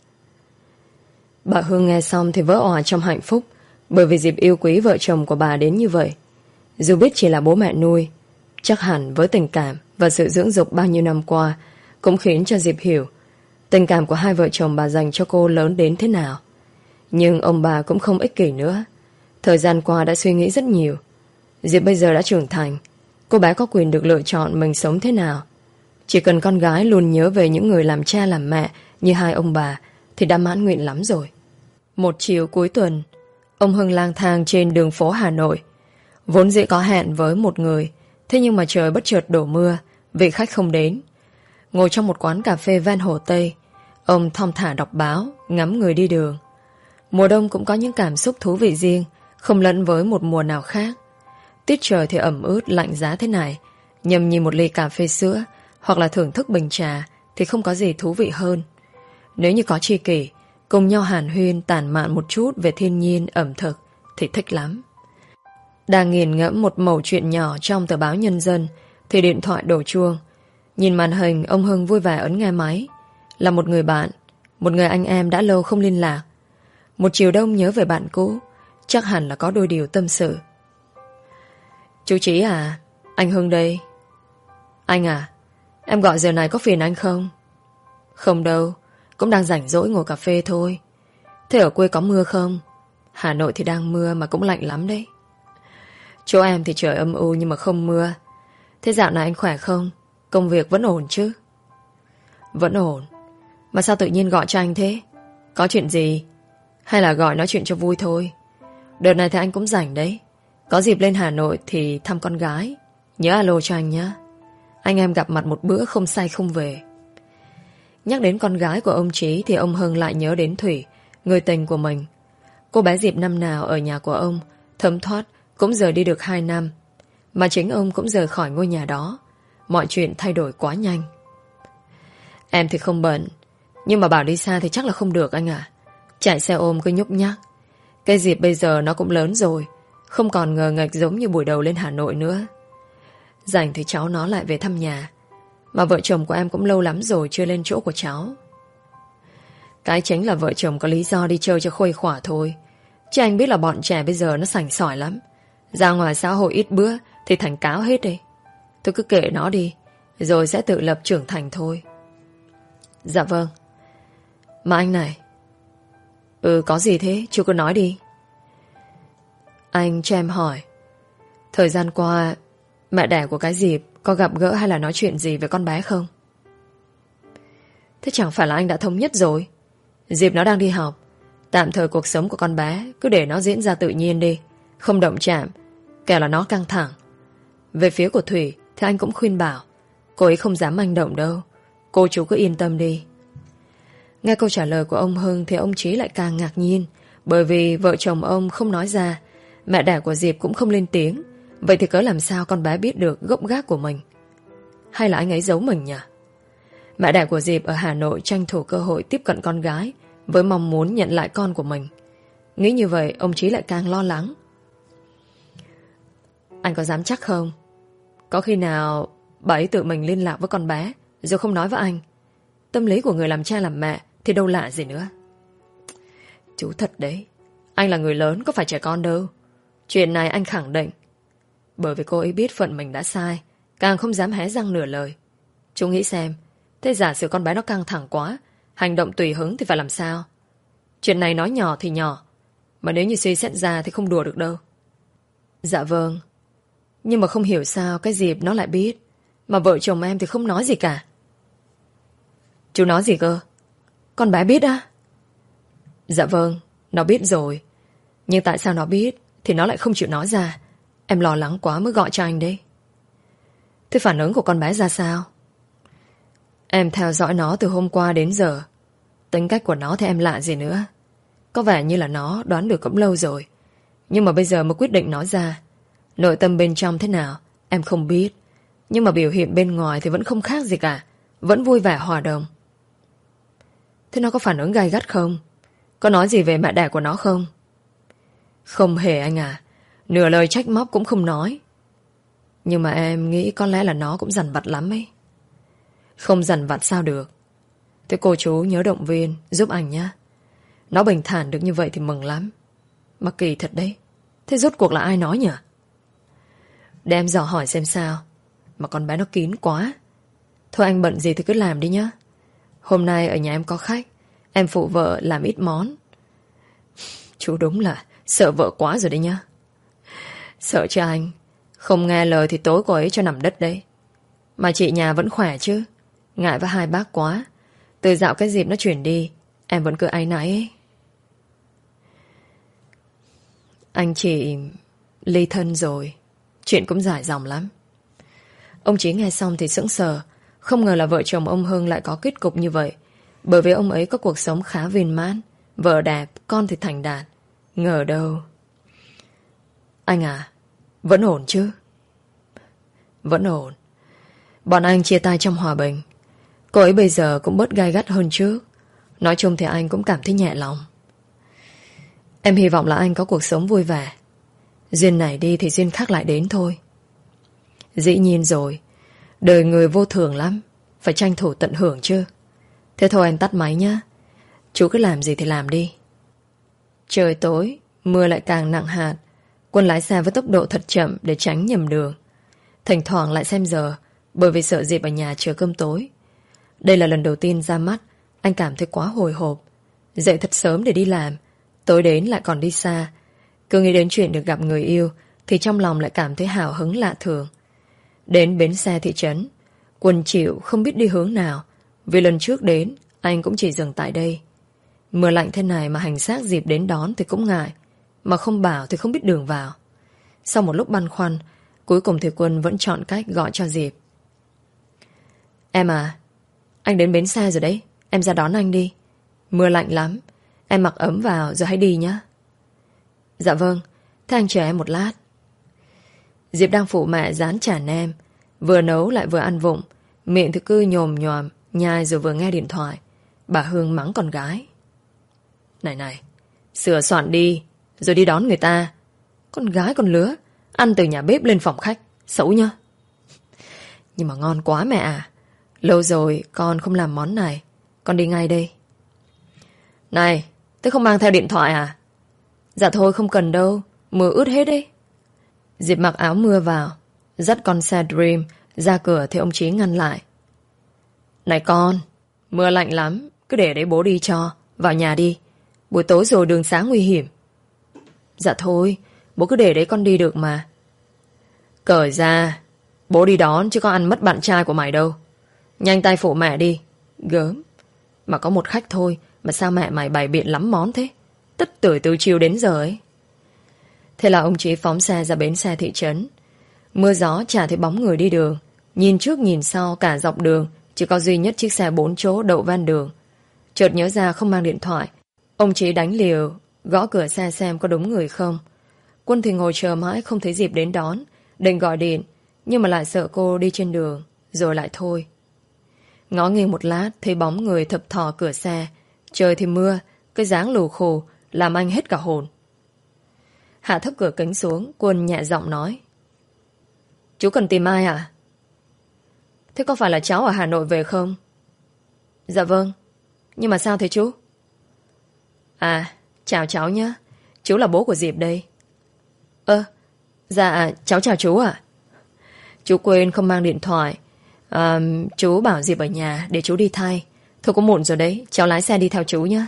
Bà Hương nghe xong thì vỡ òa trong hạnh phúc, bởi vì Diệp yêu quý vợ chồng của bà đến như vậy. Dù biết chỉ là bố mẹ nuôi, chắc hẳn với tình cảm và sự dưỡng dục bao nhiêu năm qua cũng khiến cho Diệp hiểu tình cảm của hai vợ chồng bà dành cho cô lớn đến thế nào. Nhưng ông bà cũng không ích kỷ nữa. Thời gian qua đã suy nghĩ rất nhiều. Diệp bây giờ đã trưởng thành, cô bé có quyền được lựa chọn mình sống thế nào. Chỉ cần con gái luôn nhớ về những người làm cha làm mẹ như hai ông bà thì đã mãn nguyện lắm rồi. Một chiều cuối tuần, ông Hưng lang thang trên đường phố Hà Nội. Vốn dĩ có hẹn với một người, thế nhưng mà trời bất chợt đổ mưa, vị khách không đến. Ngồi trong một quán cà phê ven Hồ Tây, ông thong thả đọc báo, ngắm người đi đường. Mùa đông cũng có những cảm xúc thú vị riêng, không lẫn với một mùa nào khác. Tiết trời thì ẩm ướt lạnh giá thế này, nhâm nhi một ly cà phê sữa hoặc là thưởng thức bình trà thì không có gì thú vị hơn. Nếu như có tri kỷ cùng nhau hàn huyên tản mạn một chút về thiên nhiên ẩm thực thì thích lắm. Đang nghiền ngẫm một mẩu chuyện nhỏ trong tờ báo Nhân dân thì điện thoại đổ chuông. Nhìn màn hình, ông Hưng vui vẻ ấn nghe máy. Là một người bạn, một người anh em đã lâu không liên lạc. Một chiều đông nhớ về bạn cũ, chắc hẳn là có đôi điều tâm sự. Chú Chí à, anh Hưng đây. Anh à, em gọi giờ này có phiền anh không? Không đâu, cũng đang rảnh rỗi ngồi cà phê thôi. Thế ở quê có mưa không? Hà Nội thì đang mưa mà cũng lạnh lắm đấy. Chỗ em thì trời âm u nhưng mà không mưa. Thế dạo này anh khỏe không? Công việc vẫn ổn chứ? Vẫn ổn. Mà sao tự nhiên gọi cho anh thế? Có chuyện gì? Hay là gọi nói chuyện cho vui thôi? Đợt này thì anh cũng rảnh đấy. Có dịp lên Hà Nội thì thăm con gái. Nhớ alo cho anh nhé. Anh em gặp mặt một bữa không say không về. Nhắc đến con gái của ông Chí thì ông Hưng lại nhớ đến Thủy, người tình của mình. Cô bé Diệp năm nào ở nhà của ông, thấm thoát cũng rời đi được hai năm. Mà chính ông cũng rời khỏi ngôi nhà đó. Mọi chuyện thay đổi quá nhanh. Em thì không bận, nhưng mà bảo đi xa thì chắc là không được anh ạ. Chạy xe ôm cứ nhúc nhắc. Cái Diệp bây giờ nó cũng lớn rồi, không còn ngờ nghệch giống như buổi đầu lên Hà Nội nữa. Rảnh thì cháu nó lại về thăm nhà. Mà vợ chồng của em cũng lâu lắm rồi chưa lên chỗ của cháu. Cái chính là vợ chồng có lý do đi chơi cho khuây khỏa thôi. Chứ anh biết là bọn trẻ bây giờ nó sành sỏi lắm. Ra ngoài xã hội ít bữa thì thành cáo hết đi. Tôi cứ kệ nó đi, rồi sẽ tự lập trưởng thành thôi. Dạ vâng. Mà anh này, Ừ, có gì thế? Chú cứ nói đi. Anh cho em hỏi, thời gian qua mẹ đẻ của cái Diệp có gặp gỡ hay là nói chuyện gì với con bé không? Thế chẳng phải là anh đã thống nhất rồi. Diệp nó đang đi học, tạm thời cuộc sống của con bé cứ để nó diễn ra tự nhiên đi, không động chạm, kẻo là nó căng thẳng. Về phía của Thủy thì anh cũng khuyên bảo cô ấy không dám manh động đâu. Cô chú cứ yên tâm đi. Nghe câu trả lời của ông Hưng thì ông Trí lại càng ngạc nhiên, bởi vì vợ chồng ông không nói ra, mẹ đẻ của Diệp cũng không lên tiếng. Vậy thì cớ làm sao con bé biết được gốc gác của mình? Hay là anh ấy giấu mình nhỉ? Mẹ đẻ của Diệp ở Hà Nội tranh thủ cơ hội tiếp cận con gái với mong muốn nhận lại con của mình. Nghĩ như vậy ông Trí lại càng lo lắng. Anh có dám chắc không? Có khi nào bà ấy tự mình liên lạc với con bé rồi không nói với anh? Tâm lý của người làm cha làm mẹ thì đâu lạ gì nữa. Chú thật đấy, anh là người lớn có phải trẻ con đâu. Chuyện này anh khẳng định. Bởi vì cô ấy biết phận mình đã sai, càng không dám hé răng nửa lời. Chú nghĩ xem, thế giả sử con bé nó căng thẳng quá, hành động tùy hứng thì phải làm sao? Chuyện này nói nhỏ thì nhỏ, mà nếu như suy xét ra thì không đùa được đâu. Dạ vâng. Nhưng mà không hiểu sao cái Diệp nó lại biết, mà vợ chồng em thì không nói gì cả. Chú nói gì cơ? Con bé biết á? Dạ vâng, nó biết rồi. Nhưng tại sao nó biết thì nó lại không chịu nói ra. Em lo lắng quá mới gọi cho anh đấy. Thế phản ứng của con bé ra sao? Em theo dõi nó từ hôm qua đến giờ. Tính cách của nó thì em lạ gì nữa. Có vẻ như là nó đoán được cũng lâu rồi, nhưng mà bây giờ mới quyết định nói ra. Nội tâm bên trong thế nào em không biết, nhưng mà biểu hiện bên ngoài thì vẫn không khác gì cả, vẫn vui vẻ hòa đồng. Thế nó có phản ứng gay gắt không? Có nói gì về mẹ đẻ của nó không? Không hề anh à. Nửa lời trách móc cũng không nói. Nhưng mà em nghĩ có lẽ là nó cũng dằn vặt lắm ấy. Không dằn vặt sao được. Thế cô chú nhớ động viên giúp anh nhá. Nó bình thản được như vậy thì mừng lắm. Mà kỳ thật đấy, thế rốt cuộc là ai nói nhỉ? Để em dò hỏi xem sao. Mà con bé nó kín quá. Thôi anh bận gì thì cứ làm đi nhá. Hôm nay ở nhà em có khách, em phụ vợ làm ít món. Chú đúng là sợ vợ quá rồi đấy nhá. Sợ cho anh. Không nghe lời thì tối cô ấy cho nằm đất đấy. Mà chị nhà vẫn khỏe chứ? Ngại với hai bác quá. Từ dạo cái dịp nó chuyển đi, em vẫn cứ áy náy ấy. Anh chị ly thân rồi. Chuyện cũng dài dòng lắm. Ông Chí nghe xong thì sững sờ. Không ngờ là vợ chồng ông Hưng lại có kết cục như vậy. Bởi vì ông ấy có cuộc sống khá viên mãn, vợ đẹp, con thì thành đạt. Ngờ đâu. Anh à, vẫn ổn chứ? Vẫn ổn. Bọn anh chia tay trong hòa bình. Cô ấy bây giờ cũng bớt gai gắt hơn trước. Nói chung thì anh cũng cảm thấy nhẹ lòng. Em hy vọng là anh có cuộc sống vui vẻ. Duyên này đi thì duyên khác lại đến thôi. Dĩ nhiên rồi. Đời người vô thường lắm, phải tranh thủ tận hưởng chứ. Thế thôi anh tắt máy nhá. Chú cứ làm gì thì làm đi. Trời tối, mưa lại càng nặng hạt. Quân lái xe với tốc độ thật chậm để tránh nhầm đường. Thỉnh thoảng lại xem giờ, bởi vì sợ Diệp ở nhà chờ cơm tối. Đây là lần đầu tiên ra mắt, anh cảm thấy quá hồi hộp. Dậy thật sớm để đi làm, tối đến lại còn đi xa. Cứ nghĩ đến chuyện được gặp người yêu thì trong lòng lại cảm thấy hào hứng lạ thường. Đến bến xe thị trấn, Quân chịu không biết đi hướng nào. Vì lần trước đến, anh cũng chỉ dừng tại đây. Mưa lạnh thế này mà hành xác Diệp đến đón thì cũng ngại, mà không bảo thì không biết đường vào. Sau một lúc băn khoăn, cuối cùng thì Quân vẫn chọn cách gọi cho Diệp. Em à, anh đến bến xe rồi đấy, em ra đón anh đi. Mưa lạnh lắm, em mặc ấm vào rồi hãy đi nhé. Dạ vâng, thế anh chờ em một lát. Diệp đang phụ mẹ rán chả nem, vừa nấu lại vừa ăn vụng, miệng thì cứ nhồm nhòm, nhai rồi vừa nghe điện thoại. Bà Hương mắng con gái. Này này, sửa soạn đi, rồi đi đón người ta. Con gái con lứa, ăn từ nhà bếp lên phòng khách, xấu nhá. Nhưng mà ngon quá mẹ à. Lâu rồi con không làm món này, con đi ngay đây. Này, thế không mang theo điện thoại à? Dạ thôi không cần đâu, mưa ướt hết đấy. Diệp mặc áo mưa vào, dắt con xe Dream ra cửa thì ông Chí ngăn lại. Này con, mưa lạnh lắm, cứ để đấy bố đi cho, vào nhà đi. Buổi tối rồi đường xá nguy hiểm. Dạ thôi, bố cứ để đấy con đi được mà. Cởi ra, bố đi đón chứ có ăn mất bạn trai của mày đâu. Nhanh tay phụ mẹ đi. Gớm. Mà có một khách thôi mà sao mẹ mày bày biện lắm món thế? Tất tưởi từ chiều đến giờ ấy. Thế là ông Chí phóng xe ra bến xe thị trấn. Mưa gió chả thấy bóng người đi đường. Nhìn trước nhìn sau cả dọc đường chỉ có duy nhất chiếc xe bốn chỗ đậu ven đường. Chợt nhớ ra không mang điện thoại, ông Chí đánh liều gõ cửa xe xem có đúng người không. Quân thì ngồi chờ mãi không thấy Diệp đến đón, định gọi điện nhưng mà lại sợ cô đi trên đường, rồi lại thôi. Ngó nghiêng một lát thấy bóng người thập thò cửa xe. Trời thì mưa, cái dáng lù khù làm anh hết cả hồn. Hạ thấp cửa kính xuống, Quân nhẹ giọng nói: Chú cần tìm ai à? Thế có phải là cháu ở Hà Nội về không? Dạ vâng. Nhưng mà sao thế chú? À, chào cháu nhé. Chú là bố của Diệp đây. Ơ, dạ cháu chào chú ạ. Chú quên không mang điện thoại. à, Chú bảo Diệp ở nhà để chú đi thay. Thôi cũng muộn rồi đấy, cháu lái xe đi theo chú nhé.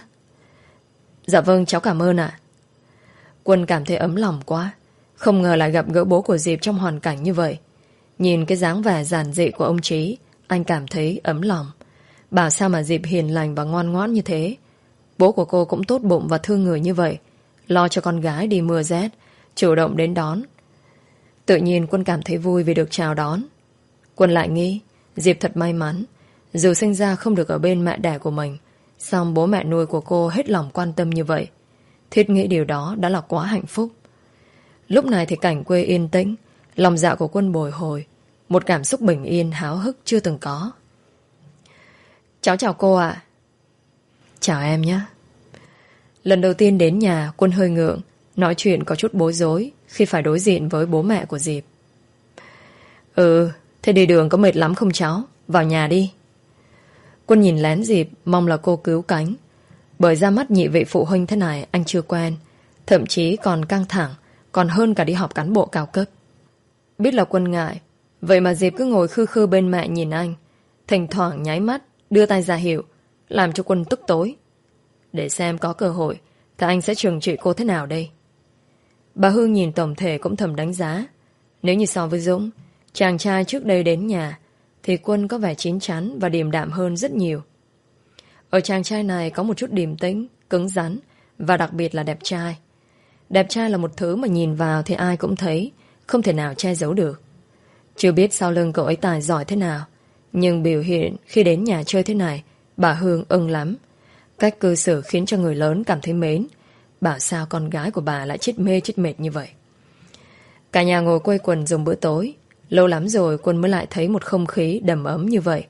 Dạ vâng, cháu cảm ơn ạ. Quân cảm thấy ấm lòng quá. Không ngờ lại gặp gỡ bố của Diệp trong hoàn cảnh như vậy. Nhìn cái dáng vẻ giản dị của ông Chí, anh cảm thấy ấm lòng. Bảo sao mà Diệp hiền lành và ngoan ngoãn như thế. Bố của cô cũng tốt bụng và thương người như vậy, lo cho con gái đi mưa rét, chủ động đến đón. Tự nhiên Quân cảm thấy vui vì được chào đón. Quân lại nghĩ Diệp thật may mắn. Dù sinh ra không được ở bên mẹ đẻ của mình, song bố mẹ nuôi của cô hết lòng quan tâm như vậy. Thiết nghĩ điều đó đã là quá hạnh phúc. Lúc này thì cảnh quê yên tĩnh, lòng dạ của Quân bồi hồi, một cảm xúc bình yên háo hức chưa từng có. Cháu chào cô ạ. Chào em nhé. Lần đầu tiên đến nhà, Quân hơi ngượng, nói chuyện có chút bối rối khi phải đối diện với bố mẹ của Diệp. Ừ, thế đi đường có mệt lắm không cháu? Vào nhà đi. Quân nhìn lén Diệp, mong là cô cứu cánh. Bởi ra mắt nhị vị phụ huynh thế này anh chưa quen, thậm chí còn căng thẳng, còn hơn cả đi họp cán bộ cao cấp. Biết là Quân ngại, vậy mà Diệp cứ ngồi khư khư bên mẹ nhìn anh, thỉnh thoảng nháy mắt, đưa tay ra hiệu, làm cho Quân tức tối. Để xem có cơ hội thì anh sẽ trừng trị cô thế nào đây. Bà Hương nhìn tổng thể cũng thầm đánh giá. Nếu như so với Dũng, chàng trai trước đây đến nhà, thì Quân có vẻ chín chắn và điềm đạm hơn rất nhiều. Ở chàng trai này có một chút điềm tĩnh, cứng rắn và đặc biệt là đẹp trai. Đẹp trai là một thứ mà nhìn vào thì ai cũng thấy, không thể nào che giấu được. Chưa biết sau lưng cậu ấy tài giỏi thế nào, nhưng biểu hiện khi đến nhà chơi thế này, bà Hương ưng lắm. Cách cư xử khiến cho người lớn cảm thấy mến. Bảo sao con gái của bà lại chết mê chết mệt như vậy. Cả nhà ngồi quây quần dùng bữa tối. Lâu lắm rồi Quân mới lại thấy một không khí đầm ấm như vậy.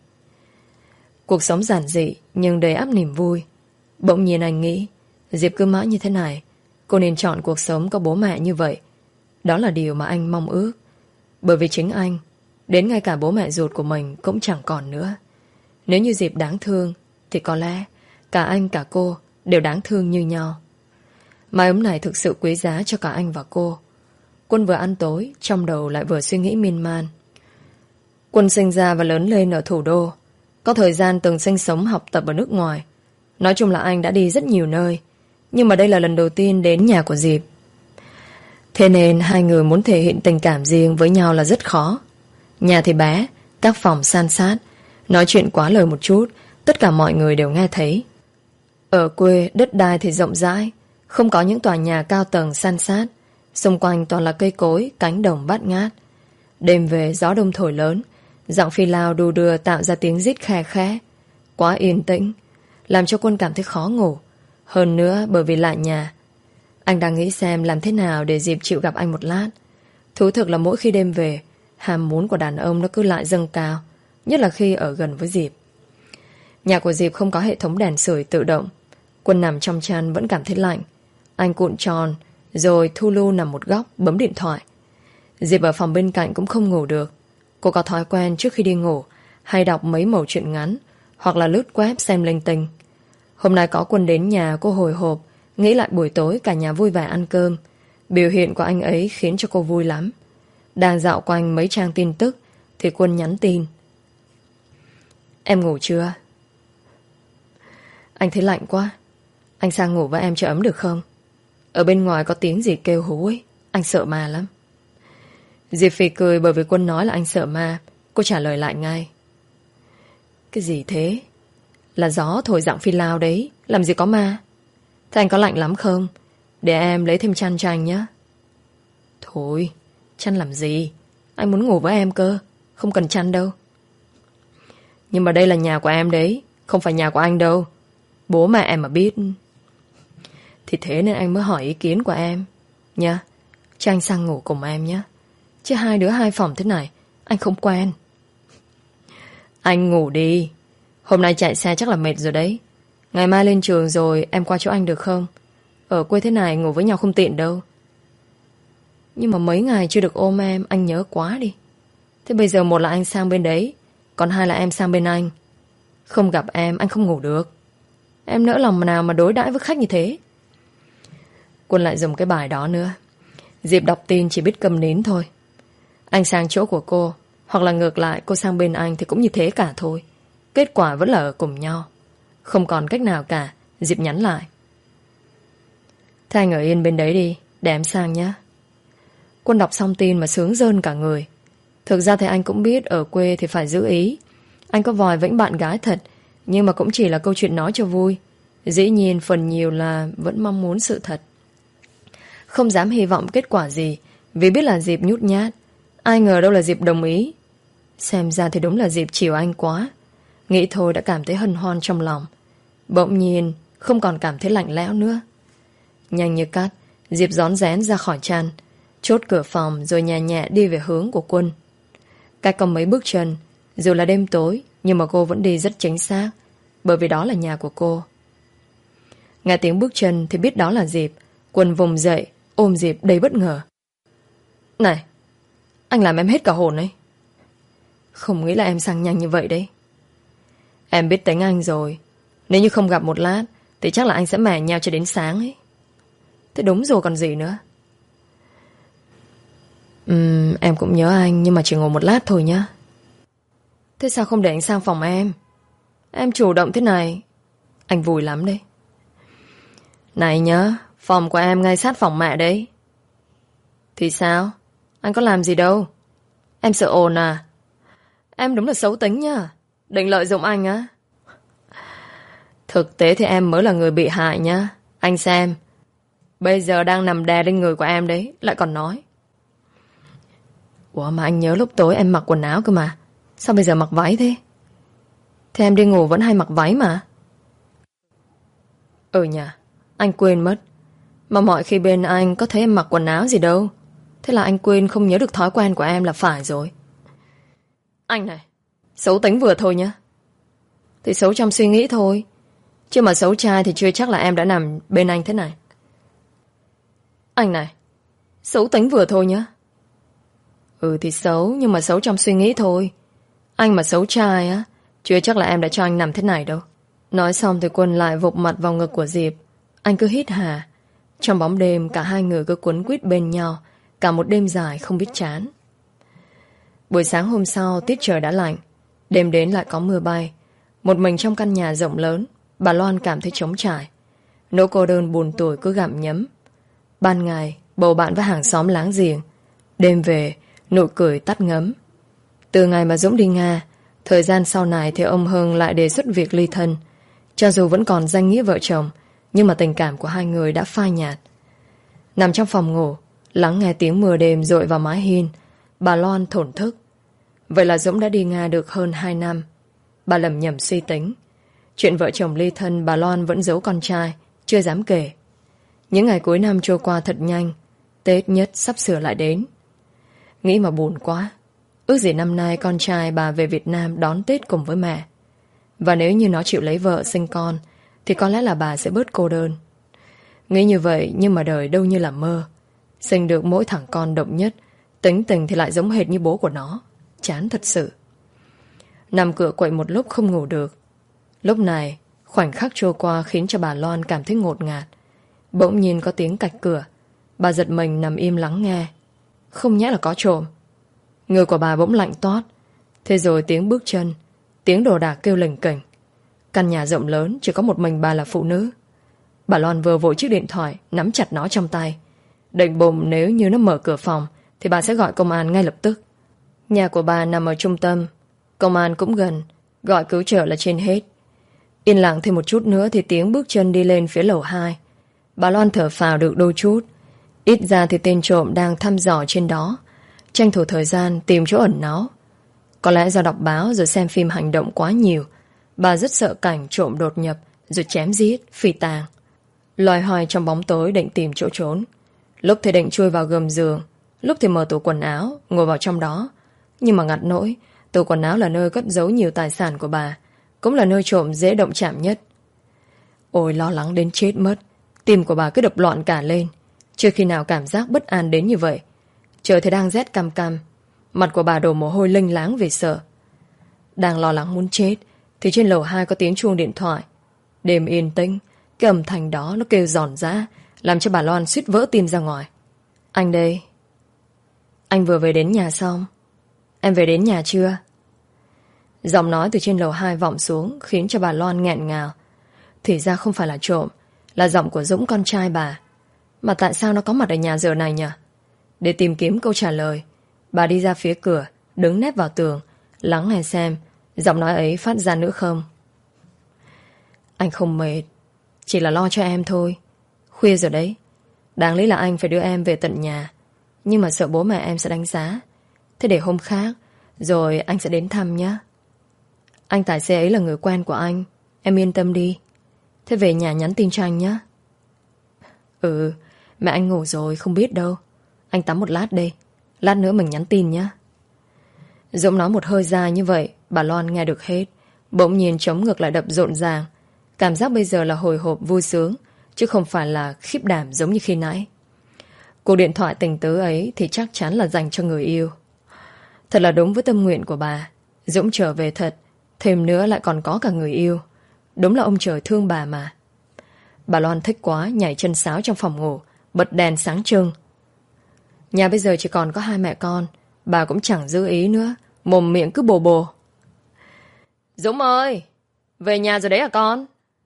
Cuộc sống giản dị nhưng đầy ắp niềm vui. Bỗng nhiên anh nghĩ, Diệp cứ mãi như thế này, cô nên chọn cuộc sống có bố mẹ như vậy. Đó là điều mà anh mong ước. Bởi vì chính anh, đến ngay cả bố mẹ ruột của mình cũng chẳng còn nữa. Nếu như Diệp đáng thương, thì có lẽ cả anh cả cô đều đáng thương như nhau. Mái ấm này thực sự quý giá cho cả anh và cô. Quân vừa ăn tối, trong đầu lại vừa suy nghĩ miên man. Quân sinh ra và lớn lên ở thủ đô, có thời gian từng sinh sống học tập ở nước ngoài. Nói chung là anh đã đi rất nhiều nơi, nhưng mà đây là lần đầu tiên đến nhà của Diệp. Thế nên hai người muốn thể hiện tình cảm riêng với nhau là rất khó. Nhà thì bé, các phòng san sát, nói chuyện quá lời một chút, tất cả mọi người đều nghe thấy. Ở quê, đất đai thì rộng rãi, không có những tòa nhà cao tầng san sát, xung quanh toàn là cây cối, cánh đồng bát ngát. Đêm về gió đông thổi lớn, giọng phi lao đu đưa tạo ra tiếng rít khe khẽ. Quá yên tĩnh, làm cho Quân cảm thấy khó ngủ. Hơn nữa bởi vì lại nhà. Anh đang nghĩ xem làm thế nào để Diệp chịu gặp anh một lát. Thú thực là mỗi khi đêm về, ham muốn của đàn ông nó cứ lại dâng cao, nhất là khi ở gần với Diệp. Nhà của Diệp không có hệ thống đèn sưởi tự động. Quân nằm trong chăn vẫn cảm thấy lạnh. Anh cuộn tròn, rồi thu lu nằm một góc bấm điện thoại. Diệp ở phòng bên cạnh cũng không ngủ được. Cô có thói quen trước khi đi ngủ hay đọc mấy mẩu truyện ngắn, hoặc là lướt web xem linh tinh. Hôm nay có Quân đến nhà, cô hồi hộp nghĩ lại buổi tối cả nhà vui vẻ ăn cơm. Biểu hiện của anh ấy khiến cho cô vui lắm. Đang dạo quanh mấy trang tin tức thì Quân nhắn tin: Em ngủ chưa? Anh thấy lạnh quá. Anh sang ngủ với em cho ấm được không? Ở bên ngoài có tiếng gì kêu hú ấy, anh sợ ma lắm. Diệp phì cười bởi vì Quân nói là anh sợ ma. Cô trả lời lại ngay. Cái gì thế? Là gió thổi dạng phi lao đấy, làm gì có ma. Thế anh có lạnh lắm không? Để em lấy thêm chăn cho anh nhé. Thôi, chăn làm gì? Anh muốn ngủ với em cơ, không cần chăn đâu. Nhưng mà đây là nhà của em đấy, không phải nhà của anh đâu. Bố mẹ em mà biết. Thì thế nên anh mới hỏi ý kiến của em nha. Cho anh sang ngủ cùng em nhé. Chứ hai đứa hai phòng thế này anh không quen. Anh ngủ đi. Hôm nay chạy xe chắc là mệt rồi đấy. Ngày mai lên trường rồi em qua chỗ anh được không? Ở quê thế này ngủ với nhau không tiện đâu. Nhưng mà mấy ngày chưa được ôm em, anh nhớ quá đi. Thế bây giờ một là anh sang bên đấy, còn hai là em sang bên anh. Không gặp em anh không ngủ được. Em nỡ lòng nào mà đối đãi với khách như thế. Quân lại dùng cái bài đó nữa. Diệp đọc tin chỉ biết cầm nín thôi. Anh sang chỗ của cô, hoặc là ngược lại cô sang bên anh thì cũng như thế cả thôi. Kết quả vẫn là ở cùng nhau. Không còn cách nào cả. Diệp nhắn lại. Thế anh ở yên bên đấy đi, để em sang nhé. Quân đọc xong tin mà sướng rơn cả người. Thực ra thì anh cũng biết ở quê thì phải giữ ý. Anh có vòi vĩnh bạn gái thật, nhưng mà cũng chỉ là câu chuyện nói cho vui. Dĩ nhiên phần nhiều là vẫn mong muốn sự thật. Không dám hy vọng kết quả gì, vì biết là Diệp nhút nhát. Ai ngờ đâu là Diệp đồng ý. Xem ra thì đúng là Diệp chiều anh quá. Nghĩ thôi đã cảm thấy hân hoan trong lòng. Bỗng nhiên không còn cảm thấy lạnh lẽo nữa. Nhanh như cắt, Diệp rón rén ra khỏi chăn, chốt cửa phòng rồi nhẹ nhẹ đi về hướng của Quân. Cách có mấy bước chân, dù là đêm tối, nhưng mà cô vẫn đi rất chính xác, bởi vì đó là nhà của cô. Nghe tiếng bước chân thì biết đó là Diệp. Quân vùng dậy, ôm Diệp đầy bất ngờ. Này, anh làm em hết cả hồn ấy. Không nghĩ là em sang nhanh như vậy đấy. Em biết tính anh rồi. Nếu như không gặp một lát thì chắc là anh sẽ mẻ nhau cho đến sáng ấy. Thế đúng rồi còn gì nữa. Ừm, em cũng nhớ anh, nhưng mà chỉ ngồi một lát thôi nhá. Thế sao không để anh sang phòng em? Em chủ động thế này, anh vui lắm đấy. Này nhá, phòng của em ngay sát phòng mẹ đấy. Thì sao? Anh có làm gì đâu. Em sợ ồn à? Em đúng là xấu tính nhá. Định lợi dụng anh á. Thực tế thì em mới là người bị hại nhá. Anh xem, bây giờ đang nằm đè lên người của em đấy, lại còn nói. Ủa mà anh nhớ lúc tối em mặc quần áo cơ mà. Sao bây giờ mặc váy thế? Thế em đi ngủ vẫn hay mặc váy mà. Ừ nhỉ, anh quên mất. Mà mọi khi bên anh có thấy em mặc quần áo gì đâu. Thế là anh quên không nhớ được thói quen của em là phải rồi. Anh này, xấu tính vừa thôi nhá. Thì xấu trong suy nghĩ thôi. Chứ mà xấu trai thì chưa chắc là em đã nằm bên anh thế này. Anh này, xấu tính vừa thôi nhá. Ừ thì xấu, nhưng mà xấu trong suy nghĩ thôi. Anh mà xấu trai á, chưa chắc là em đã cho anh nằm thế này đâu. Nói xong thì Quân lại vụp mặt vào ngực của Diệp. Anh cứ hít hà. Trong bóng đêm cả hai người cứ quấn quýt bên nhau, cả một đêm dài không biết chán. Buổi sáng hôm sau tiết trời đã lạnh. Đêm đến lại có mưa bay. Một mình trong căn nhà rộng lớn, bà Loan cảm thấy trống trải. Nỗi cô đơn buồn tủi cứ gặm nhấm. Ban ngày bầu bạn với hàng xóm láng giềng. Đêm về nụ cười tắt ngấm. Từ ngày mà Dũng đi Nga, thời gian sau này thì ông Hưng lại đề xuất việc ly thân. Cho dù vẫn còn danh nghĩa vợ chồng, nhưng mà tình cảm của hai người đã phai nhạt. Nằm trong phòng ngủ, lắng nghe tiếng mưa đêm dội vào mái hiên, bà Loan thổn thức. Vậy là Dũng đã đi Nga được hơn hai năm. Bà lẩm nhẩm suy tính. Chuyện vợ chồng ly thân bà Loan vẫn giấu con trai, chưa dám kể. Những ngày cuối năm trôi qua thật nhanh. Tết nhất sắp sửa lại đến. Nghĩ mà buồn quá. Ước gì năm nay con trai bà về Việt Nam đón Tết cùng với mẹ. Và nếu như nó chịu lấy vợ sinh con thì có lẽ là bà sẽ bớt cô đơn. Nghĩ như vậy nhưng mà đời đâu như là mơ. Sinh được mỗi thằng con độc nhất, tính tình thì lại giống hệt như bố của nó. Chán thật sự. Nằm cửa quậy một lúc không ngủ được. Lúc này khoảnh khắc trôi qua khiến cho bà Loan cảm thấy ngột ngạt. Bỗng nhiên có tiếng cạch cửa. Bà giật mình nằm im lắng nghe. Không nhẽ là có trộm. Người của bà bỗng lạnh toát. Thế rồi tiếng bước chân, tiếng đồ đạc kêu lềnh kềnh. Căn nhà rộng lớn chỉ có một mình bà là phụ nữ. Bà Loan vừa vội chiếc điện thoại, nắm chặt nó trong tay. Định bụng nếu như nó mở cửa phòng thì bà sẽ gọi công an ngay lập tức. Nhà của bà nằm ở trung tâm, công an cũng gần, gọi cứu trợ là trên hết. Yên lặng thêm một chút nữa thì tiếng bước chân đi lên phía lầu hai. Bà Loan thở phào được đôi chút. Ít ra thì tên trộm đang thăm dò trên đó, tranh thủ thời gian tìm chỗ ẩn náu. Có lẽ do đọc báo rồi xem phim hành động quá nhiều, bà rất sợ cảnh trộm đột nhập rồi chém giết, phi tang. Loài hoài trong bóng tối định tìm chỗ trốn. Lúc thì định chui vào gầm giường, lúc thì mở tủ quần áo, ngồi vào trong đó. Nhưng mà ngặt nỗi, tủ quần áo là nơi cất giấu nhiều tài sản của bà, cũng là nơi trộm dễ động chạm nhất. Ôi lo lắng đến chết mất, tim của bà cứ đập loạn cả lên. Chưa khi nào cảm giác bất an đến như vậy. Trời thì đang rét căm căm, mặt của bà đổ mồ hôi lênh láng vì sợ. Đang lo lắng muốn chết thì trên lầu hai có tiếng chuông điện thoại. Đêm yên tĩnh, cái âm thanh đó nó kêu giòn giã, làm cho bà Loan suýt vỡ tim ra ngoài. Anh đây. Anh vừa về đến nhà xong. Em về đến nhà chưa? Giọng nói từ trên lầu hai vọng xuống khiến cho bà Loan nghẹn ngào. Thì ra không phải là trộm, là giọng của Dũng con trai bà. Mà tại sao nó có mặt ở nhà giờ này nhỉ? Để tìm kiếm câu trả lời, bà đi ra phía cửa, đứng nép vào tường, lắng nghe xem giọng nói ấy phát ra nữa không. Anh không mệt, chỉ là lo cho em thôi. Khuya rồi đấy, đáng lý là anh phải đưa em về tận nhà, nhưng mà sợ bố mẹ em sẽ đánh giá. Thế để hôm khác rồi anh sẽ đến thăm nhé. Anh tài xế ấy là người quen của anh, em yên tâm đi. Thế về nhà nhắn tin cho anh nhé. Ừ, mẹ anh ngủ rồi không biết đâu. Anh tắm một lát đây, lát nữa mình nhắn tin nhé. Dũng nói một hơi dài như vậy, bà Loan nghe được hết. Bỗng nhiên trống ngược lại đập rộn ràng. Cảm giác bây giờ là hồi hộp vui sướng, chứ không phải là khiếp đảm giống như khi nãy. Cuộc điện thoại tình tứ ấy thì chắc chắn là dành cho người yêu. Thật là đúng với tâm nguyện của bà. Dũng trở về thật, thêm nữa lại còn có cả người yêu. Đúng là ông trời thương bà mà. Bà Loan thích quá, nhảy chân sáo trong phòng ngủ, bật đèn sáng trưng. Nhà bây giờ chỉ còn có hai mẹ con, bà cũng chẳng giữ ý nữa, mồm miệng cứ bồ bồ. Dũng ơi, về nhà rồi đấy à con?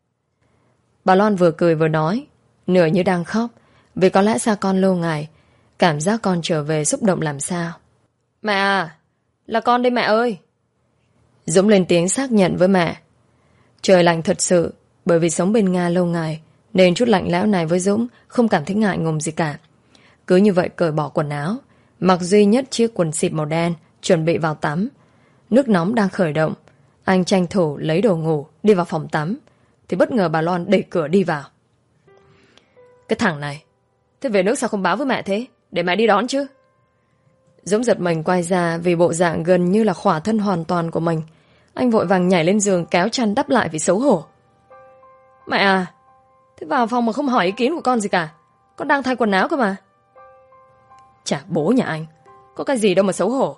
Bà Loan vừa cười vừa nói, nửa như đang khóc, vì có lẽ xa con lâu ngày, cảm giác con trở về xúc động làm sao. Mẹ à, là con đây mẹ ơi. Dũng lên tiếng xác nhận với mẹ. Trời lạnh thật sự, bởi vì sống bên Nga lâu ngày, nên chút lạnh lẽo này với Dũng không cảm thấy ngại ngùng gì cả. Cứ như vậy cởi bỏ quần áo, mặc duy nhất chiếc quần xịp màu đen, chuẩn bị vào tắm. Nước nóng đang khởi động, anh tranh thủ lấy đồ ngủ, đi vào phòng tắm, thì bất ngờ bà Loan đẩy cửa đi vào. Cái thằng này, thế về nước sao không báo với mẹ thế, để mẹ đi đón chứ? Dũng giật mình quay ra vì bộ dạng gần như là khỏa thân hoàn toàn của mình. Anh vội vàng nhảy lên giường kéo chăn đắp lại vì xấu hổ. Mẹ à, thế vào phòng mà không hỏi ý kiến của con gì cả, con đang thay quần áo cơ mà. Chả bố nhà anh, có cái gì đâu mà xấu hổ.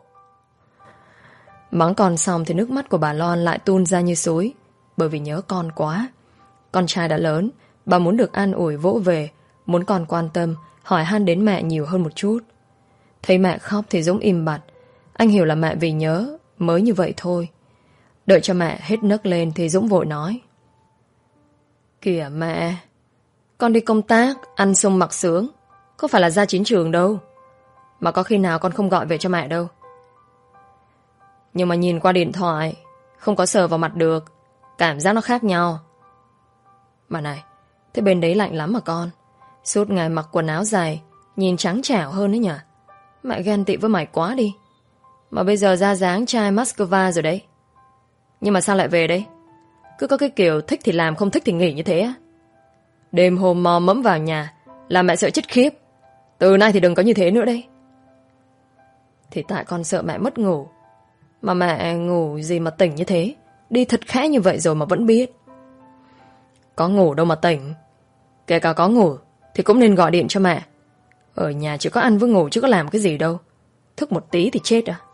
Mắng con xong thì nước mắt của bà Loan lại tuôn ra như suối, bởi vì nhớ con quá. Con trai đã lớn, bà muốn được an ủi vỗ về, muốn con quan tâm, hỏi han đến mẹ nhiều hơn một chút. Thấy mẹ khóc thì Dũng im bặt. Anh hiểu là mẹ vì nhớ mới như vậy thôi. Đợi cho mẹ hết nấc lên thì Dũng vội nói. Kìa mẹ, con đi công tác, ăn sung mặc sướng, có phải là ra chiến trường đâu. Mà có khi nào con không gọi về cho mẹ đâu. Nhưng mà nhìn qua điện thoại, không có sờ vào mặt được, cảm giác nó khác nhau. Mà này, thế bên đấy lạnh lắm mà con. Suốt ngày mặc quần áo dài, nhìn trắng trẻo hơn đấy nhỉ. Mẹ ghen tị với mày quá đi. Mà bây giờ ra dáng trai Moscow rồi đấy. Nhưng mà sao lại về đấy? Cứ có cái kiểu thích thì làm, không thích thì nghỉ như thế á. Đêm hôm mò mẫm vào nhà làm mẹ sợ chết khiếp. Từ nay thì đừng có như thế nữa đấy. Thì tại con sợ mẹ mất ngủ. Mà mẹ ngủ gì mà tỉnh như thế, đi thật khẽ như vậy rồi mà vẫn biết. Có ngủ đâu mà tỉnh. Kể cả có ngủ thì cũng nên gọi điện cho mẹ. Ở nhà chỉ có ăn với ngủ chứ có làm cái gì đâu. Thức một tí thì chết à.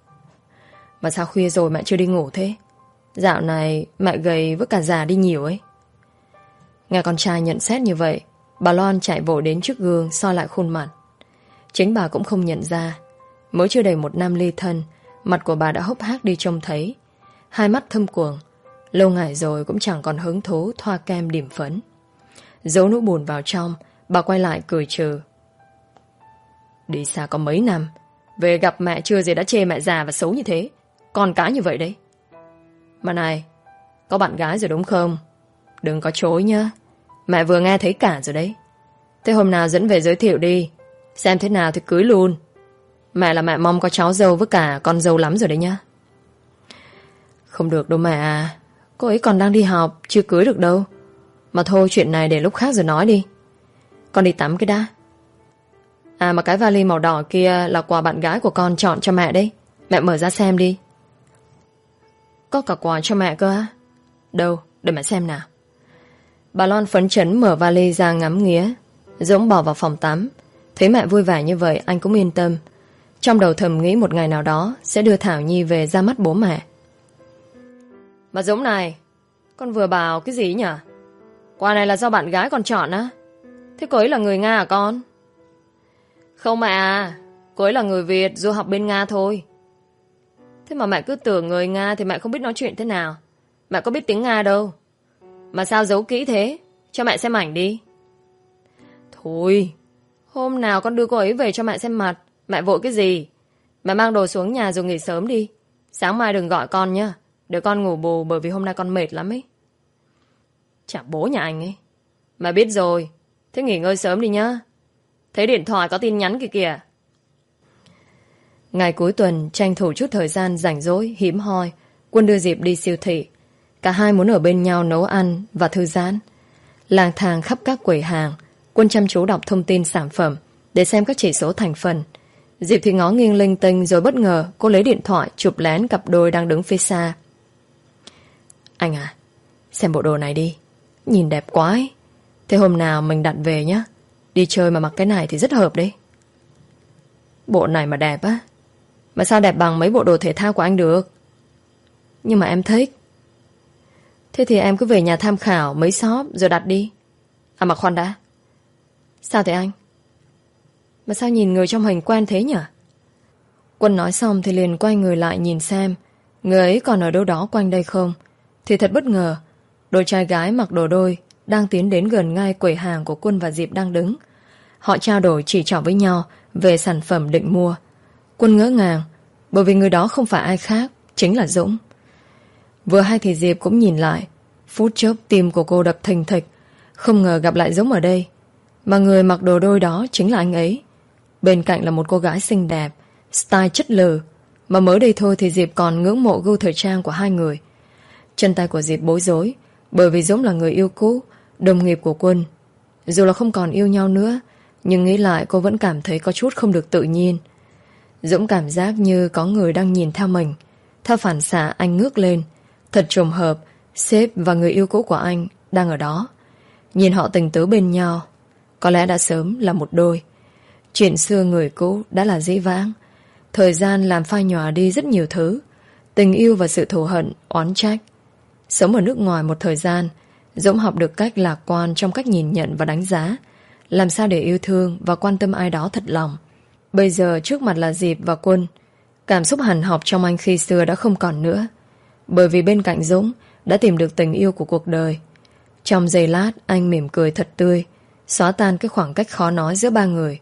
Mà sao khuya rồi mẹ chưa đi ngủ thế? Dạo này mẹ gầy với cả già đi nhiều ấy. Nghe con trai nhận xét như vậy, bà Loan chạy vội đến trước gương soi lại khuôn mặt. Chính bà cũng không nhận ra, mới chưa đầy một năm ly thân, mặt của bà đã hốc hác đi trông thấy. Hai mắt thâm quầng, lâu ngày rồi cũng chẳng còn hứng thú thoa kem điểm phấn. giấu nỗi buồn vào trong. Bà quay lại cười trừ. Đi xa có mấy năm, về gặp mẹ chưa gì đã chê mẹ già và xấu như thế. Con cái như vậy đấy. Mà này, có bạn gái rồi đúng không? Đừng có chối nhá. Mẹ vừa nghe thấy cả rồi đấy. Thế hôm nào dẫn về giới thiệu đi. Xem thế nào thì cưới luôn. Mẹ là mẹ mong có cháu dâu với cả con dâu lắm rồi đấy nhá. Không được đâu mẹ à. Cô ấy còn đang đi học, chưa cưới được đâu. Mà thôi, chuyện này để lúc khác rồi nói đi. Con đi tắm cái đã. À mà cái vali màu đỏ kia là quà bạn gái của con chọn cho mẹ đấy. Mẹ mở ra xem đi. Có cả quà cho mẹ cơ á? Đâu, để mẹ xem nào. Bà Loan phấn chấn mở vali ra ngắm nghía. Dũng bỏ vào phòng tắm. Thấy mẹ vui vẻ như vậy anh cũng yên tâm. Trong đầu thầm nghĩ một ngày nào đó sẽ đưa Thảo Nhi về ra mắt bố mẹ. Mà Dũng này, con vừa bảo cái gì nhỉ? Quà này là do bạn gái con chọn á? Thế cô ấy là người Nga à con? Không mẹ à, cô ấy là người Việt, du học bên Nga thôi. Thế mà mẹ cứ tưởng người Nga thì mẹ không biết nói chuyện thế nào. Mẹ có biết tiếng Nga đâu. Mà sao giấu kỹ thế? Cho mẹ xem ảnh đi. Thôi, hôm nào con đưa cô ấy về cho mẹ xem mặt. Mẹ vội cái gì? Mẹ mang đồ xuống nhà rồi nghỉ sớm đi. Sáng mai đừng gọi con nhá. Để con ngủ bù bởi vì hôm nay con mệt lắm ấy. Chả bố nhà anh ấy. Mẹ biết rồi. Thế nghỉ ngơi sớm đi nhá. Thấy điện thoại có tin nhắn kìa kìa. Ngày cuối tuần tranh thủ chút thời gian rảnh rỗi hiếm hoi, Quân đưa Diệp đi siêu thị. Cả hai muốn ở bên nhau nấu ăn và thư giãn. Lang thang khắp các quầy hàng, Quân chăm chú đọc thông tin sản phẩm để xem các chỉ số thành phần. Diệp thì ngó nghiêng linh tinh, rồi bất ngờ cô lấy điện thoại chụp lén cặp đôi đang đứng phía xa. Anh à, xem bộ đồ này đi. Nhìn đẹp quá ấy. Thế hôm nào mình đặt về nhá. Đi chơi mà mặc cái này thì rất hợp đấy. Bộ này mà đẹp á? Mà sao đẹp bằng mấy bộ đồ thể thao của anh được? Nhưng mà em thích. Thế thì em cứ về nhà tham khảo mấy shop rồi đặt đi. À mà khoan đã. Sao thế anh? Mà sao nhìn người trong hình quen thế nhỉ? Quân nói xong thì liền quay người lại nhìn xem người ấy còn ở đâu đó quanh đây không. Thì thật bất ngờ, đôi trai gái mặc đồ đôi đang tiến đến gần ngay quầy hàng của Quân và Diệp đang đứng. Họ trao đổi chỉ trỏ với nhau về sản phẩm định mua. Quân ngỡ ngàng, bởi vì người đó không phải ai khác, chính là Dũng. Vừa hay thì Diệp cũng nhìn lại. Phút chốc tim của cô đập thình thịch. Không ngờ gặp lại Dũng ở đây. Mà người mặc đồ đôi đó chính là anh ấy. Bên cạnh là một cô gái xinh đẹp, style chất lừ. Mà mới đây thôi thì Diệp còn ngưỡng mộ gu thời trang của hai người. Chân tay của Diệp bối rối, bởi vì Dũng là người yêu cũ, đồng nghiệp của Quân. Dù là không còn yêu nhau nữa, nhưng nghĩ lại cô vẫn cảm thấy có chút không được tự nhiên. Dũng cảm giác như có người đang nhìn theo mình. Theo phản xạ anh ngước lên. Thật trùng hợp, sếp và người yêu cũ của anh đang ở đó. Nhìn họ tình tứ bên nhau, có lẽ đã sớm là một đôi. Chuyện xưa người cũ đã là dĩ vãng. Thời gian làm phai nhòa đi rất nhiều thứ. Tình yêu và sự thù hận, oán trách. Sống ở nước ngoài một thời gian, Dũng học được cách lạc quan trong cách nhìn nhận và đánh giá. Làm sao để yêu thương và quan tâm ai đó thật lòng. Bây giờ trước mặt là Diệp và Quân. Cảm xúc hằn học trong anh khi xưa đã không còn nữa. Bởi vì bên cạnh Dũng đã tìm được tình yêu của cuộc đời. Trong giây lát anh mỉm cười thật tươi, xóa tan cái khoảng cách khó nói giữa ba người.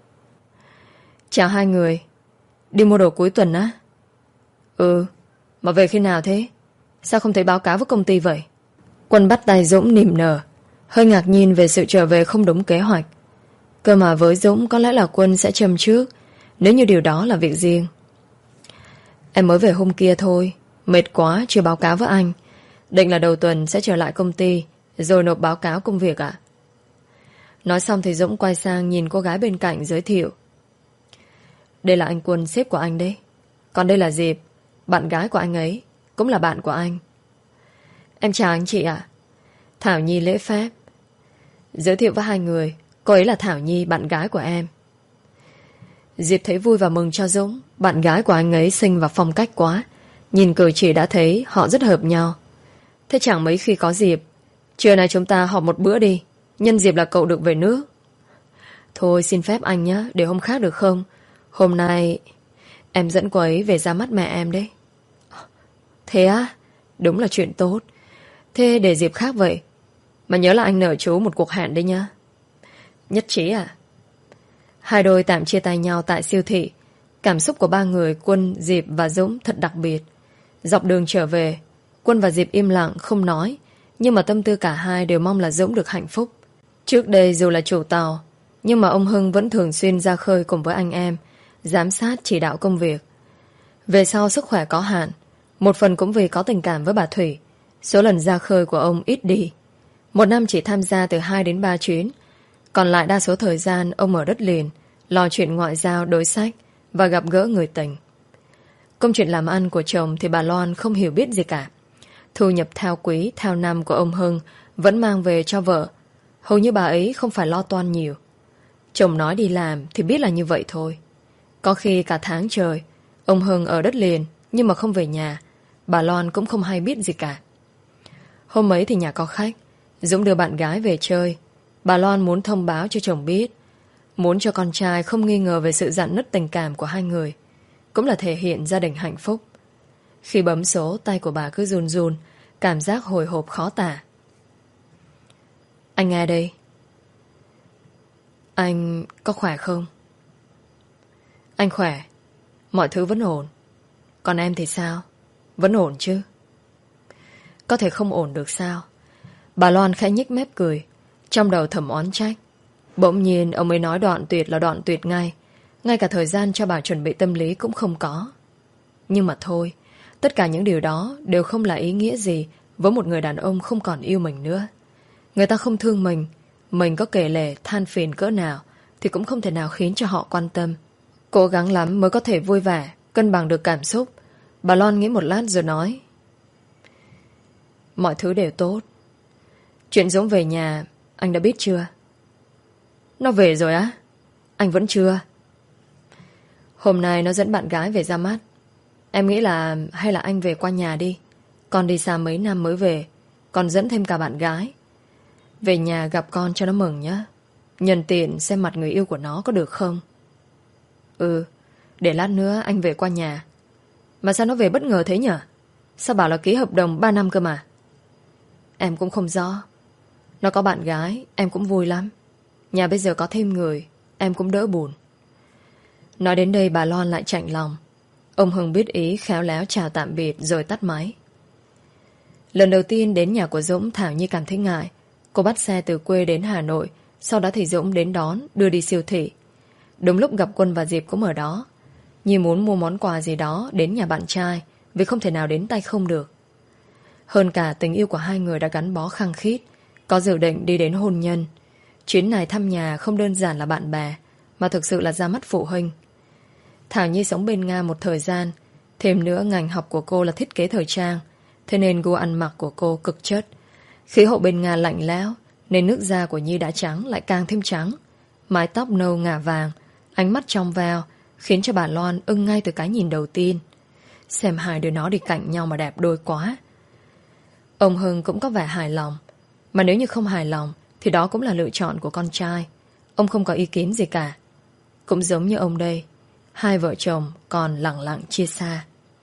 Chào hai người. Đi mua đồ cuối tuần á? Ừ. Mà về khi nào thế? Sao không thấy báo cáo với công ty vậy? Quân bắt tay Dũng niềm nở, hơi ngạc nhiên về sự trở về không đúng kế hoạch. Cơ mà với Dũng có lẽ là Quân sẽ châm trước, nếu như điều đó là việc riêng. Em mới về hôm kia thôi, mệt quá chưa báo cáo với anh. Định là đầu tuần sẽ trở lại công ty rồi nộp báo cáo công việc ạ. Nói xong thì Dũng quay sang nhìn cô gái bên cạnh giới thiệu. Đây là anh Quân, sếp của anh đấy. Còn đây là Diệp, bạn gái của anh ấy, cũng là bạn của anh. Em chào anh chị ạ. Thảo Nhi lễ phép. Giới thiệu với hai người, cô ấy là Thảo Nhi, bạn gái của em. Diệp thấy vui và mừng cho Dũng. Bạn gái của anh ấy xinh và phong cách quá. Nhìn cử chỉ đã thấy họ rất hợp nhau. Thế chẳng mấy khi có Diệp. Trưa nay chúng ta họp một bữa đi. Nhân dịp là cậu được về nước. Thôi xin phép anh nhé, để hôm khác được không? Hôm nay em dẫn cô ấy về ra mắt mẹ em đấy. Thế á? Đúng là chuyện tốt. Thế để dịp khác vậy. Mà nhớ là anh nợ chú một cuộc hẹn đấy nhá. Nhất trí à? Hai đôi tạm chia tay nhau tại siêu thị. Cảm xúc của ba người Quân, Diệp và Dũng thật đặc biệt. Dọc đường trở về, Quân và Diệp im lặng không nói, nhưng mà tâm tư cả hai đều mong là Dũng được hạnh phúc. Trước đây dù là chủ tàu, nhưng mà ông Hưng vẫn thường xuyên ra khơi cùng với anh em, giám sát chỉ đạo công việc. Về sau sức khỏe có hạn, một phần cũng vì có tình cảm với bà Thủy, số lần ra khơi của ông ít đi. Một năm chỉ tham gia từ hai đến ba chuyến, còn lại đa số thời gian ông ở đất liền, lo chuyện ngoại giao, đối sách và gặp gỡ người tình. Công chuyện làm ăn của chồng thì bà Loan không hiểu biết gì cả. Thu nhập theo quý, theo năm của ông Hưng vẫn mang về cho vợ. Hầu như bà ấy không phải lo toan nhiều. Chồng nói đi làm thì biết là như vậy thôi. Có khi cả tháng trời ông Hưng ở đất liền nhưng mà không về nhà, bà Loan cũng không hay biết gì cả. Hôm ấy thì nhà có khách, Dũng đưa bạn gái về chơi. Bà Loan muốn thông báo cho chồng biết, muốn cho con trai không nghi ngờ về sự rạn nứt tình cảm của hai người, cũng là thể hiện gia đình hạnh phúc. Khi bấm số, tay của bà cứ run run, cảm giác hồi hộp khó tả. Anh nghe đây. Anh có khỏe không? Anh khỏe, mọi thứ vẫn ổn. Còn em thì sao? Vẫn ổn chứ? Có thể không ổn được sao? Bà Loan khẽ nhếch mép cười, trong đầu thầm oán trách. Bỗng nhiên ông ấy nói đoạn tuyệt là đoạn tuyệt ngay, ngay cả thời gian cho bà chuẩn bị tâm lý cũng không có. Nhưng mà thôi, tất cả những điều đó đều không là ý nghĩa gì với một người đàn ông không còn yêu mình nữa. Người ta không thương mình, mình có kể lể than phiền cỡ nào thì cũng không thể nào khiến cho họ quan tâm. Cố gắng lắm mới có thể vui vẻ, cân bằng được cảm xúc. Bà Loan nghĩ một lát rồi nói: mọi thứ đều tốt. Chuyện Dũng về nhà anh đã biết chưa? Nó về rồi á? Anh vẫn chưa. Hôm nay nó dẫn bạn gái về ra mắt. Em nghĩ là hay là anh về qua nhà đi. Con đi xa mấy năm mới về, còn dẫn thêm cả bạn gái. Về nhà gặp con cho nó mừng nhá. Nhân tiện xem mặt người yêu của nó có được không. Ừ, để lát nữa anh về qua nhà. Mà sao nó về bất ngờ thế nhở? Sao bảo là ký hợp đồng ba năm cơ mà? Em cũng không rõ. Nó có bạn gái, em cũng vui lắm. Nhà bây giờ có thêm người, em cũng đỡ buồn. Nói đến đây bà Loan lại chạnh lòng. Ông Hưng biết ý, khéo léo chào tạm biệt rồi tắt máy. Lần đầu tiên đến nhà của Dũng, Thảo Nhi cảm thấy ngại. Cô bắt xe từ quê đến Hà Nội, sau đó thì Dũng đến đón, đưa đi siêu thị. Đúng lúc gặp Quân và Diệp cũng ở đó. Nhi muốn mua món quà gì đó đến nhà bạn trai, vì không thể nào đến tay không được. Hơn cả tình yêu của hai người đã gắn bó khăng khít, có dự định đi đến hôn nhân. Chuyến này thăm nhà không đơn giản là bạn bè, mà thực sự là ra mắt phụ huynh. Thảo Nhi sống bên Nga một thời gian, thêm nữa ngành học của cô là thiết kế thời trang, thế nên gu ăn mặc của cô cực chất. Khí hậu bên Nga lạnh lẽo, nên nước da của Nhi đã trắng lại càng thêm trắng. Mái tóc nâu ngả vàng, ánh mắt trong veo, khiến cho bà Loan ưng ngay từ cái nhìn đầu tiên. Xem hai đứa nó đi cạnh nhau mà đẹp đôi quá. Ông Hưng cũng có vẻ hài lòng, mà nếu như không hài lòng thì đó cũng là lựa chọn của con trai. Ông không có ý kiến gì cả. Cũng giống như ông đây, hai vợ chồng còn lặng lặng chia xa.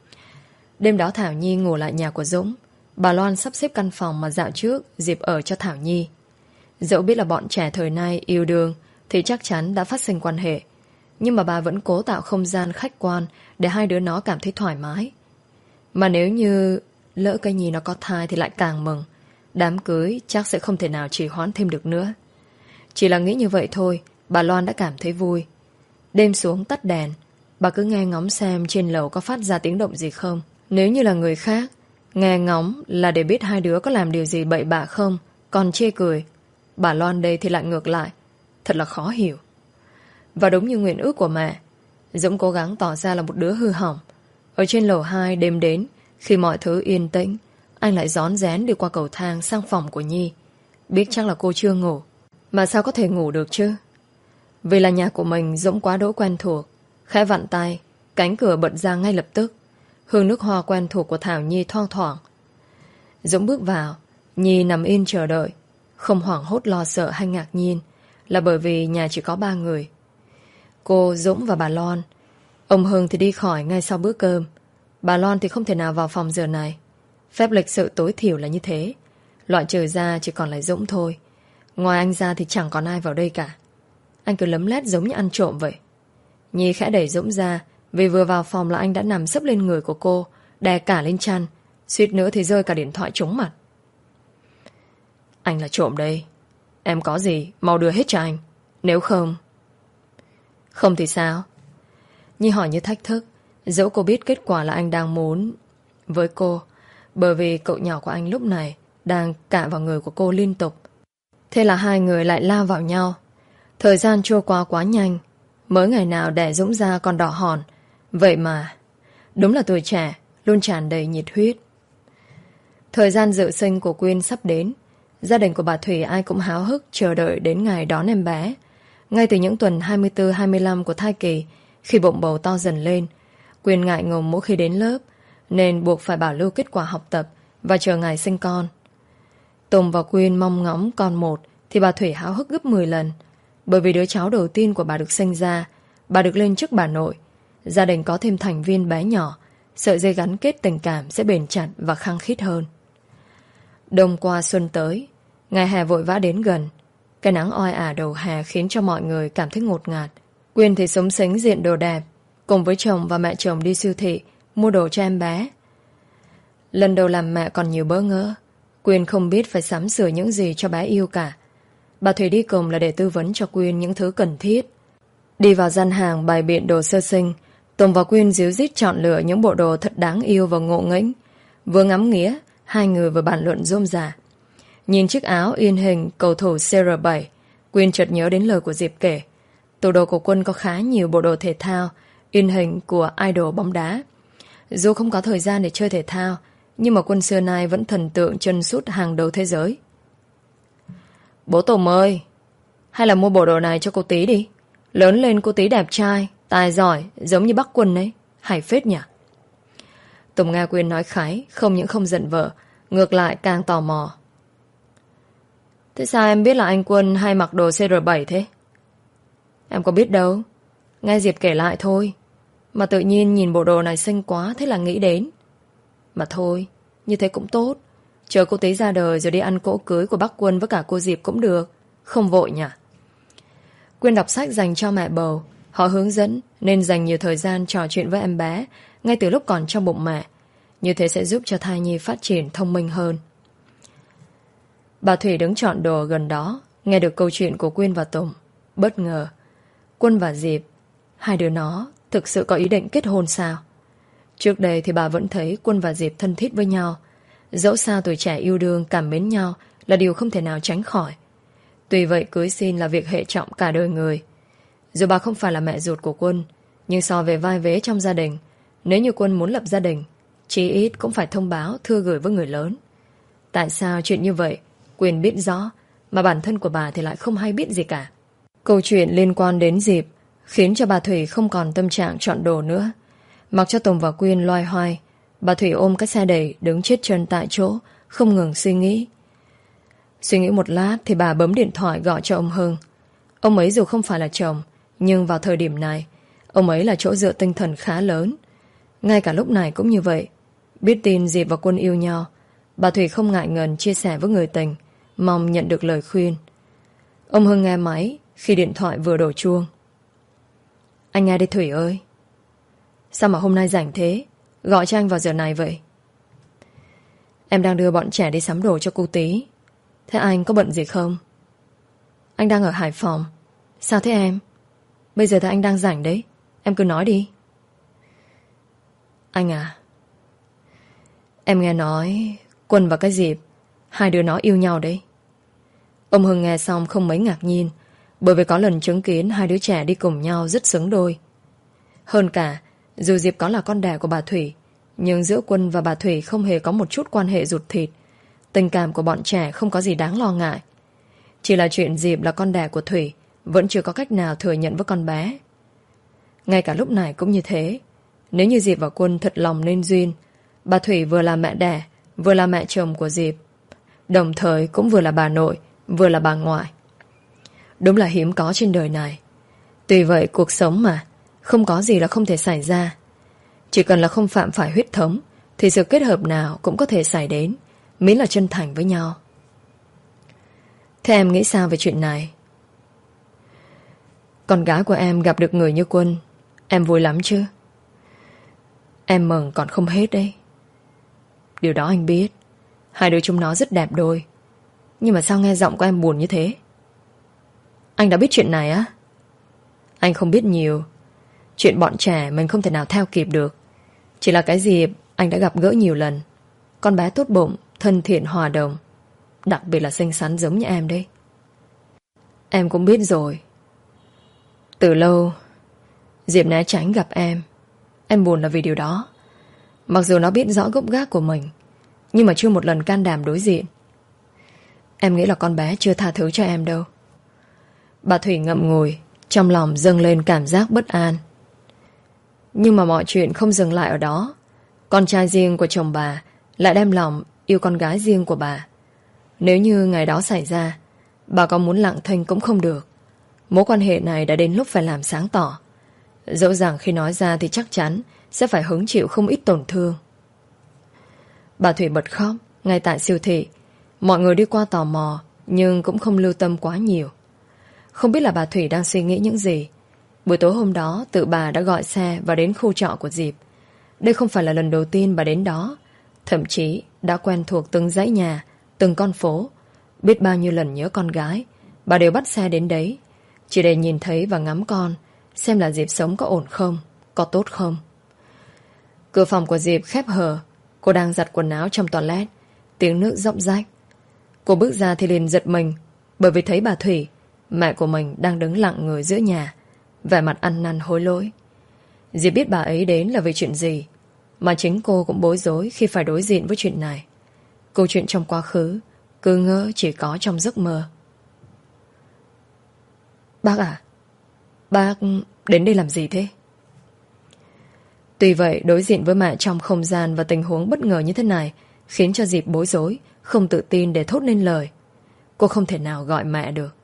Đêm đó Thảo Nhi ngủ lại nhà của Dũng. Bà Loan sắp xếp căn phòng mà dạo trước Diệp ở cho Thảo Nhi. Dẫu biết là bọn trẻ thời nay yêu đương thì chắc chắn đã phát sinh quan hệ, nhưng mà bà vẫn cố tạo không gian khách quan để hai đứa nó cảm thấy thoải mái. Mà nếu như lỡ cái Nhi nó có thai thì lại càng mừng. Đám cưới chắc sẽ không thể nào trì hoãn thêm được nữa. Chỉ là nghĩ như vậy thôi, bà Loan đã cảm thấy vui. Đêm xuống tắt đèn, bà cứ nghe ngóng xem trên lầu có phát ra tiếng động gì không. Nếu như là người khác, nghe ngóng là để biết hai đứa có làm điều gì bậy bạ không, còn chê cười. Bà Loan đây thì lại ngược lại, thật là khó hiểu. Và đúng như nguyện ước của mẹ, Dũng cố gắng tỏ ra là một đứa hư hỏng. Ở trên lầu hai đêm đến, khi mọi thứ yên tĩnh, anh lại rón rén đi qua cầu thang sang phòng của Nhi. Biết chắc là cô chưa ngủ. Mà sao có thể ngủ được chứ? Vì là nhà của mình, Dũng quá đỗi quen thuộc. Khẽ vặn tay, cánh cửa bật ra ngay lập tức. Hương nước hoa quen thuộc của Thảo Nhi thoang thoảng. Dũng bước vào, Nhi nằm yên chờ đợi. Không hoảng hốt lo sợ hay ngạc nhiên, là bởi vì nhà chỉ có ba người. Cô, Dũng và bà Loan. Ông Hưng thì đi khỏi ngay sau bữa cơm. Bà Loan thì không thể nào vào phòng giờ này. Phép lịch sự tối thiểu là như thế. Loại trừ ra chỉ còn lại Dũng thôi. Ngoài anh ra thì chẳng còn ai vào đây cả. Anh cứ lấm lét giống như ăn trộm vậy. Nhi khẽ đẩy Dũng ra, vì vừa vào phòng là anh đã nằm sấp lên người của cô, đè cả lên chăn, suýt nữa thì rơi cả điện thoại trúng mặt. Anh là trộm đây. Em có gì mau đưa hết cho anh. Nếu không... Không thì sao? Nhi hỏi như thách thức, dẫu cô biết kết quả là anh đang muốn với cô, bởi vì cậu nhỏ của anh lúc này đang cạ vào người của cô liên tục. Thế là hai người lại lao vào nhau. Thời gian trôi qua quá nhanh. Mới ngày nào đẻ Dũng ra còn đỏ hòn. Vậy mà đúng là tuổi trẻ luôn tràn đầy nhiệt huyết. Thời gian dự sinh của Quyên sắp đến. Gia đình của bà Thủy ai cũng háo hức chờ đợi đến ngày đón em bé. Ngay từ những tuần hai mươi tư hai mươi lăm của thai kỳ, khi bụng bầu to dần lên, Quyên ngại ngùng mỗi khi đến lớp, nên buộc phải bảo lưu kết quả học tập và chờ ngày sinh con. Tùng và Quyên mong ngóng con một thì bà Thủy háo hức gấp mười lần. Bởi vì đứa cháu đầu tiên của bà được sinh ra, bà được lên chức bà nội. Gia đình có thêm thành viên bé nhỏ, sợi dây gắn kết tình cảm sẽ bền chặt và khăng khít hơn. Đông qua xuân tới, ngày hè vội vã đến gần. Cái nắng oi ả đầu hè khiến cho mọi người cảm thấy ngột ngạt. Quyên thì sống sánh diện đồ đẹp, cùng với chồng và mẹ chồng đi siêu thị mua đồ cho em bé. Lần đầu làm mẹ còn nhiều bỡ ngỡ. Quyên không biết phải sắm sửa những gì cho bé yêu cả. Bà Thủy đi cùng là để tư vấn cho Quyên những thứ cần thiết. Đi vào gian hàng bày biện đồ sơ sinh, Tùng và Quyên díu dít chọn lựa những bộ đồ thật đáng yêu và ngộ nghĩnh. Vừa ngắm nghía, hai người vừa bàn luận rôm rả. Nhìn chiếc áo in hình cầu thủ C R bảy, Quyên chợt nhớ đến lời của Diệp kể. Tủ đồ của Quân có khá nhiều bộ đồ thể thao in hình của idol bóng đá. Dù không có thời gian để chơi thể thao, nhưng mà Quân xưa nay vẫn thần tượng chân sút hàng đầu thế giới. Bố Tùng ơi, hay là mua bộ đồ này cho cô Tí đi. Lớn lên cô Tí đẹp trai, tài giỏi, giống như bác Quân ấy. Hay phết nhỉ? Tùng nghe Quyên nói khái, không những không giận vợ, ngược lại càng tò mò. Thế sao em biết là anh Quân hay mặc đồ C R bảy thế? Em có biết đâu, nghe Diệp kể lại thôi. Mà tự nhiên nhìn bộ đồ này xinh quá, thế là nghĩ đến. Mà thôi, như thế cũng tốt. Chờ cô Tí ra đời rồi đi ăn cỗ cưới của bác Quân với cả cô Diệp cũng được. Không vội nhỉ? Quyên đọc sách dành cho mẹ bầu. Họ hướng dẫn nên dành nhiều thời gian trò chuyện với em bé ngay từ lúc còn trong bụng mẹ. Như thế sẽ giúp cho thai nhi phát triển thông minh hơn. Bà Thủy đứng chọn đồ gần đó, nghe được câu chuyện của Quyên và Tùng. Bất ngờ, Quân và Diệp, hai đứa nó thực sự có ý định kết hôn sao? Trước đây thì bà vẫn thấy Quân và Diệp thân thiết với nhau. Dẫu sao tuổi trẻ yêu đương cảm mến nhau là điều không thể nào tránh khỏi. Tuy vậy cưới xin là việc hệ trọng cả đời người. Dù bà không phải là mẹ ruột của Quân, nhưng so về vai vế trong gia đình, nếu như Quân muốn lập gia đình, chí ít cũng phải thông báo thư gửi với người lớn. Tại sao chuyện như vậy Quyên biết rõ, mà bản thân của bà thì lại không hay biết gì cả. Câu chuyện liên quan đến Diệp khiến cho bà Thủy không còn tâm trạng chọn đồ nữa. Mặc cho Tùng và Quyên loay hoay, bà Thủy ôm cái xe đẩy đứng chết chân tại chỗ, không ngừng suy nghĩ. Suy nghĩ một lát thì bà bấm điện thoại gọi cho ông Hưng. Ông ấy dù không phải là chồng, nhưng vào thời điểm này, ông ấy là chỗ dựa tinh thần khá lớn. Ngay cả lúc này cũng như vậy. Biết tin Diệp và Quân yêu nhau, bà Thủy không ngại ngần chia sẻ với người tình, mong nhận được lời khuyên. Ông Hưng nghe máy khi điện thoại vừa đổ chuông. Anh nghe đi Thủy ơi. Sao mà hôm nay rảnh thế? Gọi cho anh vào giờ này vậy? Em đang đưa bọn trẻ đi sắm đồ cho cô Tí. Thế anh có bận gì không? Anh đang ở Hải Phòng. Sao thế em? Bây giờ thì anh đang rảnh đấy. Em cứ nói đi. Anh à, em nghe nói Quân và cái Diệp, hai đứa nó yêu nhau đấy. Ông Hưng nghe xong không mấy ngạc nhiên, bởi vì có lần chứng kiến hai đứa trẻ đi cùng nhau rất xứng đôi. Hơn cả, dù Diệp có là con đẻ của bà Thủy, nhưng giữa Quân và bà Thủy không hề có một chút quan hệ ruột thịt. Tình cảm của bọn trẻ không có gì đáng lo ngại. Chỉ là chuyện Diệp là con đẻ của Thủy vẫn chưa có cách nào thừa nhận với con bé. Ngay cả lúc này cũng như thế. Nếu như Diệp và Quân thật lòng nên duyên, bà Thủy vừa là mẹ đẻ, vừa là mẹ chồng của Diệp, đồng thời cũng vừa là bà nội, vừa là bà ngoại. Đúng là hiếm có trên đời này. Tuy vậy cuộc sống mà, không có gì là không thể xảy ra. Chỉ cần là không phạm phải huyết thống, thì sự kết hợp nào cũng có thể xảy đến, miễn là chân thành với nhau. Thế em nghĩ sao về chuyện này? Con gái của em gặp được người như Quân, em vui lắm chứ? Em mừng còn không hết đấy. Điều đó anh biết. Hai đứa chúng nó rất đẹp đôi. Nhưng mà sao nghe giọng của em buồn như thế? Anh đã biết chuyện này á? Anh không biết nhiều. Chuyện bọn trẻ mình không thể nào theo kịp được. Chỉ là cái gì anh đã gặp gỡ nhiều lần. Con bé tốt bụng, thân thiện, hòa đồng, đặc biệt là xinh xắn giống như em đấy. Em cũng biết rồi. Từ lâu Diệp né tránh gặp em. Em buồn là vì điều đó. Mặc dù nó biết rõ gốc gác của mình, nhưng mà chưa một lần can đảm đối diện. Em nghĩ là con bé chưa tha thứ cho em đâu. Bà Thủy ngậm ngùi, trong lòng dâng lên cảm giác bất an. Nhưng mà mọi chuyện không dừng lại ở đó. Con trai riêng của chồng bà lại đem lòng yêu con gái riêng của bà. Nếu như ngày đó xảy ra, bà có muốn lặng thinh cũng không được. Mối quan hệ này đã đến lúc phải làm sáng tỏ. Dẫu rằng khi nói ra thì chắc chắn sẽ phải hứng chịu không ít tổn thương. Bà Thủy bật khóc ngay tại siêu thị. Mọi người đi qua tò mò, nhưng cũng không lưu tâm quá nhiều. Không biết là bà Thủy đang suy nghĩ những gì. Buổi tối hôm đó tự bà đã gọi xe và đến khu trọ của Diệp. Đây không phải là lần đầu tiên bà đến đó. Thậm chí đã quen thuộc từng dãy nhà, từng con phố. Biết bao nhiêu lần nhớ con gái, bà đều bắt xe đến đấy, chỉ để nhìn thấy và ngắm con, xem là Diệp sống có ổn không, có tốt không. Cửa phòng của Diệp khép hờ. Cô đang giặt quần áo trong toilet. Tiếng nước róc rách. Cô bước ra thì liền giật mình, bởi vì thấy bà Thủy, mẹ của mình, đang đứng lặng người giữa nhà, vẻ mặt ăn năn hối lỗi. Diệp biết bà ấy đến là vì chuyện gì, mà chính cô cũng bối rối khi phải đối diện với chuyện này. Câu chuyện trong quá khứ cứ ngỡ chỉ có trong giấc mơ. Bác à, bác đến đây làm gì thế? Tuy vậy, đối diện với mẹ trong không gian và tình huống bất ngờ như thế này khiến cho Diệp bối rối, không tự tin để thốt nên lời. Cô không thể nào gọi mẹ được.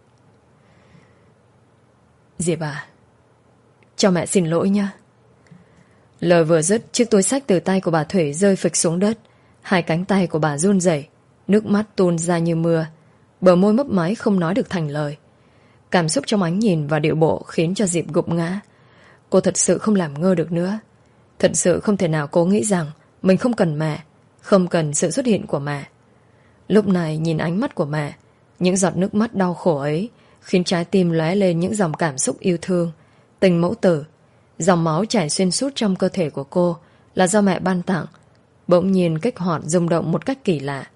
Diệp à, cho mẹ xin lỗi nha. Lời vừa dứt, chiếc túi xách từ tay của bà Thủy rơi phịch xuống đất. Hai cánh tay của bà run rẩy, nước mắt tuôn ra như mưa, bờ môi mấp máy không nói được thành lời. Cảm xúc trong ánh nhìn và điệu bộ khiến cho Diệp gục ngã. Cô thật sự không làm ngơ được nữa. Thật sự không thể nào cố nghĩ rằng mình không cần mẹ, không cần sự xuất hiện của mẹ. Lúc này nhìn ánh mắt của mẹ, những giọt nước mắt đau khổ ấy khiến trái tim lóe lên những dòng cảm xúc yêu thương, tình mẫu tử. Dòng máu chảy xuyên suốt trong cơ thể của cô là do mẹ ban tặng, bỗng nhiên kích hoạt rung động một cách kỳ lạ.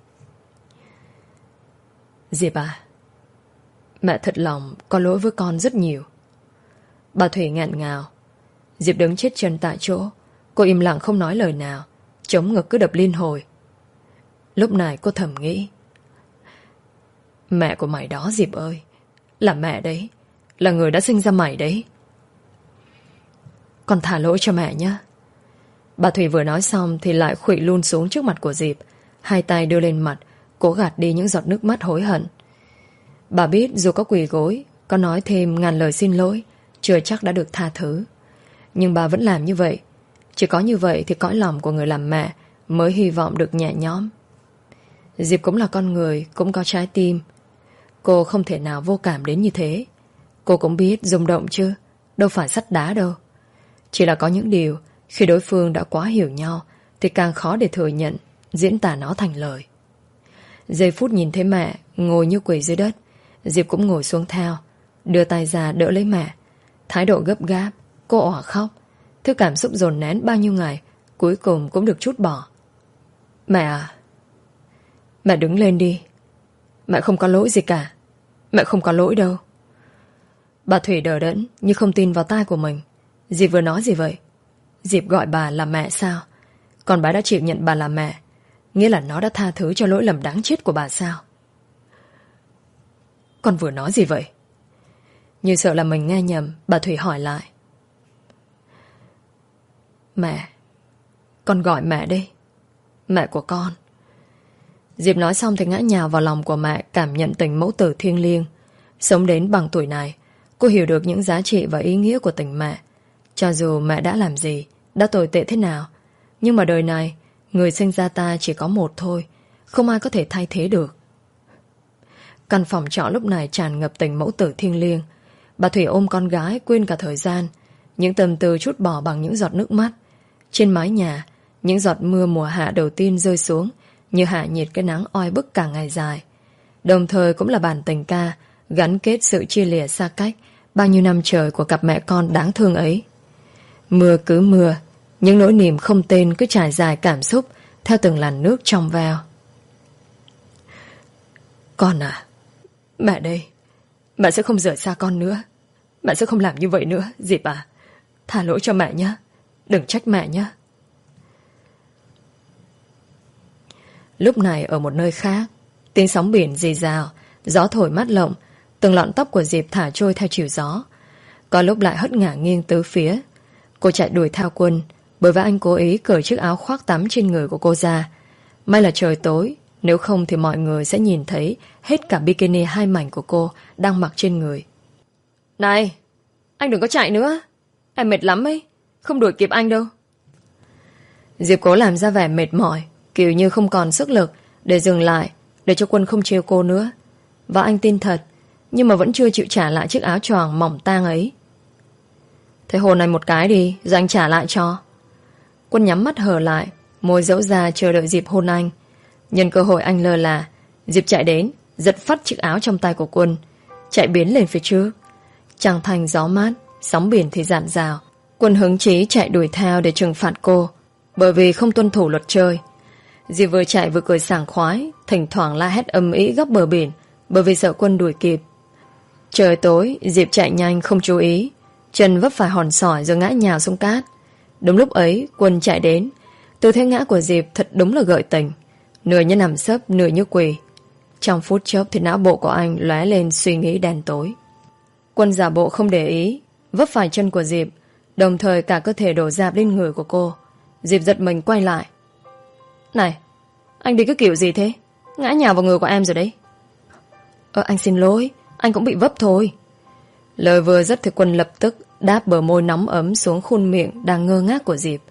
Diệp à, mẹ thật lòng có lỗi với con rất nhiều. Bà Thủy nghẹn ngào. Diệp đứng chết chân tại chỗ. Cô im lặng không nói lời nào, chống ngực cứ đập liên hồi. Lúc này cô thầm nghĩ, mẹ của mày đó Diệp ơi, là mẹ đấy, là người đã sinh ra mày đấy. Con thả lỗi cho mẹ nhé. Bà Thủy vừa nói xong thì lại khuỵu luôn xuống trước mặt của Diệp, hai tay đưa lên mặt, cố gạt đi những giọt nước mắt hối hận. Bà biết dù có quỳ gối, có nói thêm ngàn lời xin lỗi, chưa chắc đã được tha thứ. Nhưng bà vẫn làm như vậy. Chỉ có như vậy thì cõi lòng của người làm mẹ mới hy vọng được nhẹ nhõm. Diệp cũng là con người, cũng có trái tim. Cô không thể nào vô cảm đến như thế. Cô cũng biết rung động chứ, đâu phải sắt đá đâu. Chỉ là có những điều khi đối phương đã quá hiểu nhau thì càng khó để thừa nhận, diễn tả nó thành lời. Giây phút nhìn thấy mẹ ngồi như quỳ dưới đất, Diệp cũng ngồi xuống theo, đưa tay ra đỡ lấy mẹ. Thái độ gấp gáp, cô òa khóc. Thứ cảm xúc dồn nén bao nhiêu ngày cuối cùng cũng được trút bỏ. Mẹ à, mẹ đứng lên đi. Mẹ không có lỗi gì cả. Mẹ không có lỗi đâu. Bà Thủy đờ đẫn như không tin vào tai của mình. Diệp vừa nói gì vậy? Diệp gọi bà là mẹ sao? Còn bà đã chịu nhận bà là mẹ, nghĩa là nó đã tha thứ cho lỗi lầm đáng chết của bà sao? Con vừa nói gì vậy? Như sợ là mình nghe nhầm, bà Thủy hỏi lại. Mẹ. Con gọi mẹ đây. Mẹ của con. Diệp nói xong thì ngã nhào vào lòng của mẹ, cảm nhận tình mẫu tử thiêng liêng. Sống đến bằng tuổi này, cô hiểu được những giá trị và ý nghĩa của tình mẹ. Cho dù mẹ đã làm gì, đã tồi tệ thế nào, nhưng mà đời này, người sinh ra ta chỉ có một thôi, không ai có thể thay thế được. Căn phòng trọ lúc này tràn ngập tình mẫu tử thiêng liêng. Bà Thủy ôm con gái quên cả thời gian, những tâm tư trút bỏ bằng những giọt nước mắt. Trên mái nhà, những giọt mưa mùa hạ đầu tiên rơi xuống như hạ nhiệt cái nắng oi bức cả ngày dài. Đồng thời cũng là bản tình ca gắn kết sự chia lìa xa cách bao nhiêu năm trời của cặp mẹ con đáng thương ấy. Mưa cứ mưa, những nỗi niềm không tên cứ trải dài cảm xúc theo từng làn nước trong veo. Con à, mẹ đây, mẹ sẽ không rời xa con nữa. Mẹ sẽ không làm như vậy nữa, Diệp à. Tha lỗi cho mẹ nhé, đừng trách mẹ nhé. Lúc này ở một nơi khác, tiếng sóng biển rì rào, gió thổi mát lộng, từng lọn tóc của Diệp thả trôi theo chiều gió. Có lúc lại hất ngả nghiêng tứ phía. Cô chạy đuổi theo Quân, bởi vì anh cố ý cởi chiếc áo khoác tắm trên người của cô ra. May là trời tối, nếu không thì mọi người sẽ nhìn thấy hết cả bikini hai mảnh của cô đang mặc trên người. Này, anh đừng có chạy nữa, em mệt lắm ấy, không đuổi kịp anh đâu. Diệp cố làm ra vẻ mệt mỏi, kiểu như không còn sức lực để dừng lại, để cho Quân không trêu cô nữa. Và anh tin thật, nhưng mà vẫn chưa chịu trả lại chiếc áo choàng mỏng tang ấy. Thế hôn anh một cái đi, rồi anh trả lại cho. Quân nhắm mắt hờ lại, môi dẫu ra chờ đợi Diệp hôn anh. Nhân cơ hội anh lơ là, Diệp chạy đến, giật phắt chiếc áo trong tay của Quân, chạy biến lên phía trước. Trăng thanh gió mát, sóng biển thì dạt dào. Quân hứng chí chạy đuổi theo để trừng phạt cô, bởi vì không tuân thủ luật chơi. Diệp vừa chạy vừa cười sảng khoái, thỉnh thoảng la hét ầm ĩ góc bờ biển, bởi vì sợ Quân đuổi kịp. Trời tối, Diệp chạy nhanh không chú ý, chân vấp phải hòn sỏi rồi ngã nhào xuống cát. Đúng lúc ấy, Quân chạy đến. Tư thế ngã của Diệp thật đúng là gợi tình, nửa như nằm sấp, nửa như quỳ. Trong phút chốc thì não bộ của anh lóe lên suy nghĩ đen tối. Quân giả bộ không để ý, vấp phải chân của Diệp, đồng thời cả cơ thể đổ dạp lên người của cô. Diệp giật mình quay lại. Này, anh đi cái kiểu gì thế? Ngã nhào vào người của em rồi đấy. Ờ, anh xin lỗi, anh cũng bị vấp thôi. Lời vừa dứt thì Quân lập tức đáp bờ môi nóng ấm xuống khuôn miệng đang ngơ ngác của Diệp.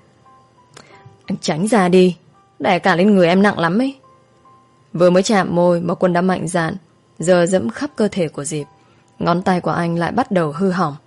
Anh tránh ra đi, đè cả lên người em nặng lắm ấy. Vừa mới chạm môi mà Quân đã mạnh dạn giờ dẫm khắp cơ thể của Diệp. Ngón tay của anh lại bắt đầu hư hỏng.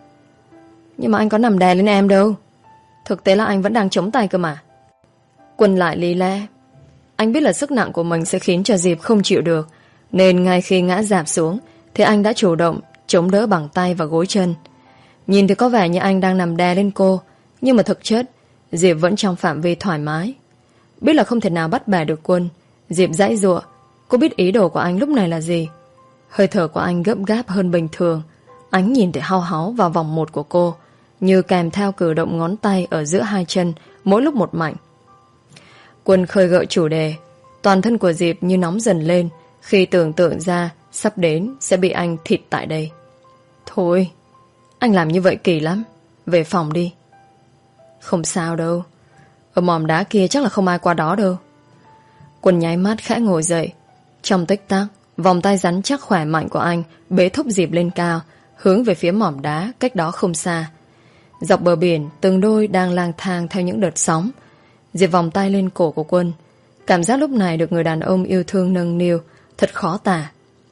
Nhưng mà anh có nằm đè lên em đâu, thực tế là anh vẫn đang chống tay cơ mà. Quân lại lý lẽ. Anh biết là sức nặng của mình sẽ khiến cho Diệp không chịu được, nên ngay khi ngã dạp xuống thì anh đã chủ động chống đỡ bằng tay và gối chân. Nhìn thì có vẻ như anh đang nằm đè lên cô, nhưng mà thực chất Diệp vẫn trong phạm vi thoải mái. Biết là không thể nào bắt bẻ được Quân, Diệp giãy giụa. Cô biết ý đồ của anh lúc này là gì. Hơi thở của anh gấp gáp hơn bình thường. Ánh nhìn để hao háu vào vòng một của cô, như kèm theo cử động ngón tay ở giữa hai chân mỗi lúc một mạnh. Quân khơi gợi chủ đề. Toàn thân của Diệp như nóng dần lên khi tưởng tượng ra sắp đến sẽ bị anh thịt tại đây. Thôi, anh làm như vậy kỳ lắm, về phòng đi. Không sao đâu, ở mỏm đá kia chắc là không ai qua đó đâu. Quân nháy mắt khẽ ngồi dậy. Trong tích tắc, vòng tay rắn chắc khỏe mạnh của anh bế thúc Diệp lên cao, hướng về phía mỏm đá cách đó không xa. Dọc bờ biển, từng đôi đang lang thang theo những đợt sóng. Diệp vòng tay lên cổ của Quân. Cảm giác lúc này được người đàn ông yêu thương nâng niu thật khó tả.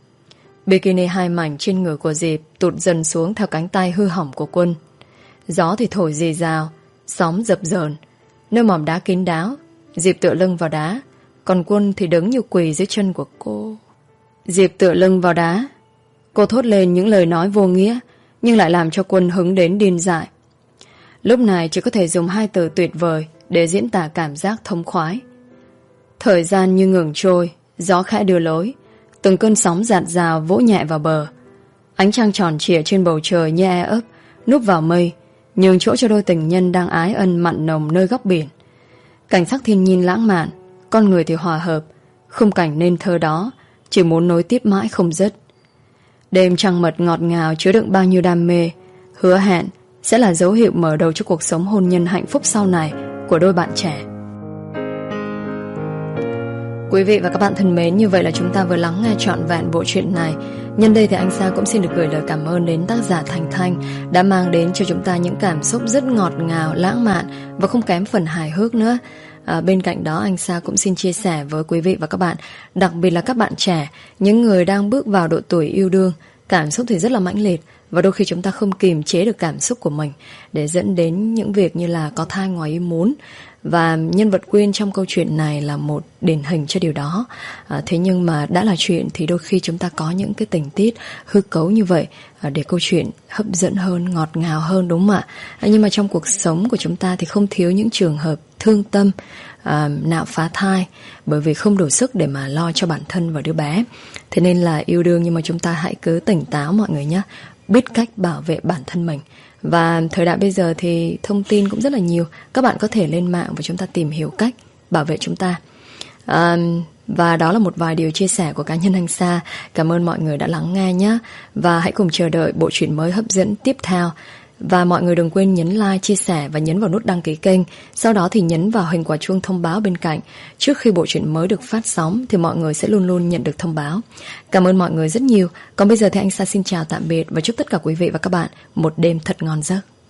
Bikini hai mảnh trên người của Diệp tụt dần xuống theo cánh tay hư hỏng của Quân. Gió thì thổi rì rào, sóng dập dờn. Nơi mỏm đá kín đáo, Diệp tựa lưng vào đá, còn Quân thì đứng như quỳ dưới chân của cô. Diệp tựa lưng vào đá. Cô thốt lên những lời nói vô nghĩa, nhưng lại làm cho Quân hứng đến điên dại. Lúc này chỉ có thể dùng hai từ tuyệt vời để diễn tả cảm giác thống khoái. Thời gian như ngừng trôi, gió khẽ đưa lối, từng cơn sóng dạt dào vỗ nhẹ vào bờ. Ánh trăng tròn trịa trên bầu trời như e ấp núp vào mây, nhường chỗ cho đôi tình nhân đang ái ân mặn nồng nơi góc biển. Cảnh sắc thiên nhiên lãng mạn, con người thì hòa hợp. Khung cảnh nên thơ đó chỉ muốn nối tiếp mãi không dứt. Đêm trăng mật ngọt ngào chứa đựng bao nhiêu đam mê, hứa hẹn sẽ là dấu hiệu mở đầu cho cuộc sống hôn nhân hạnh phúc sau này của đôi bạn trẻ. Quý vị và các bạn thân mến, như vậy là chúng ta vừa lắng nghe trọn vẹn bộ truyện này. Nhân đây thì anh Sa cũng xin được gửi lời cảm ơn đến tác giả Thành Thanh đã mang đến cho chúng ta những cảm xúc rất ngọt ngào, lãng mạn và không kém phần hài hước nữa. À, bên cạnh đó anh Sa cũng xin chia sẻ với quý vị và các bạn, đặc biệt là các bạn trẻ, những người đang bước vào độ tuổi yêu đương, cảm xúc thì rất là mãnh liệt, và đôi khi chúng ta không kiềm chế được cảm xúc của mình, để dẫn đến những việc như là có thai ngoài ý muốn. Và nhân vật Quyên trong câu chuyện này là một điển hình cho điều đó. à, Thế nhưng mà đã là chuyện thì đôi khi chúng ta có những cái tình tiết hư cấu như vậy à, để câu chuyện hấp dẫn hơn, ngọt ngào hơn, đúng không ạ? à, Nhưng mà trong cuộc sống của chúng ta thì không thiếu những trường hợp thương tâm, à, nạo phá thai, bởi vì không đủ sức để mà lo cho bản thân và đứa bé. Thế nên là yêu đương, nhưng mà chúng ta hãy cứ tỉnh táo mọi người nhé, biết cách bảo vệ bản thân mình. Và thời đại bây giờ thì thông tin cũng rất là nhiều, các bạn có thể lên mạng và chúng ta tìm hiểu cách bảo vệ chúng ta. à, Và đó là một vài điều chia sẻ của cá nhân anh Sa. Cảm ơn mọi người đã lắng nghe nhé. Và hãy cùng chờ đợi bộ truyện mới hấp dẫn tiếp theo. Và mọi người đừng quên nhấn like, chia sẻ và nhấn vào nút đăng ký kênh. Sau đó thì nhấn vào hình quả chuông thông báo bên cạnh. Trước khi bộ truyện mới được phát sóng thì mọi người sẽ luôn luôn nhận được thông báo. Cảm ơn mọi người rất nhiều. Còn bây giờ thì anh Sa xin chào tạm biệt và chúc tất cả quý vị và các bạn một đêm thật ngon giấc.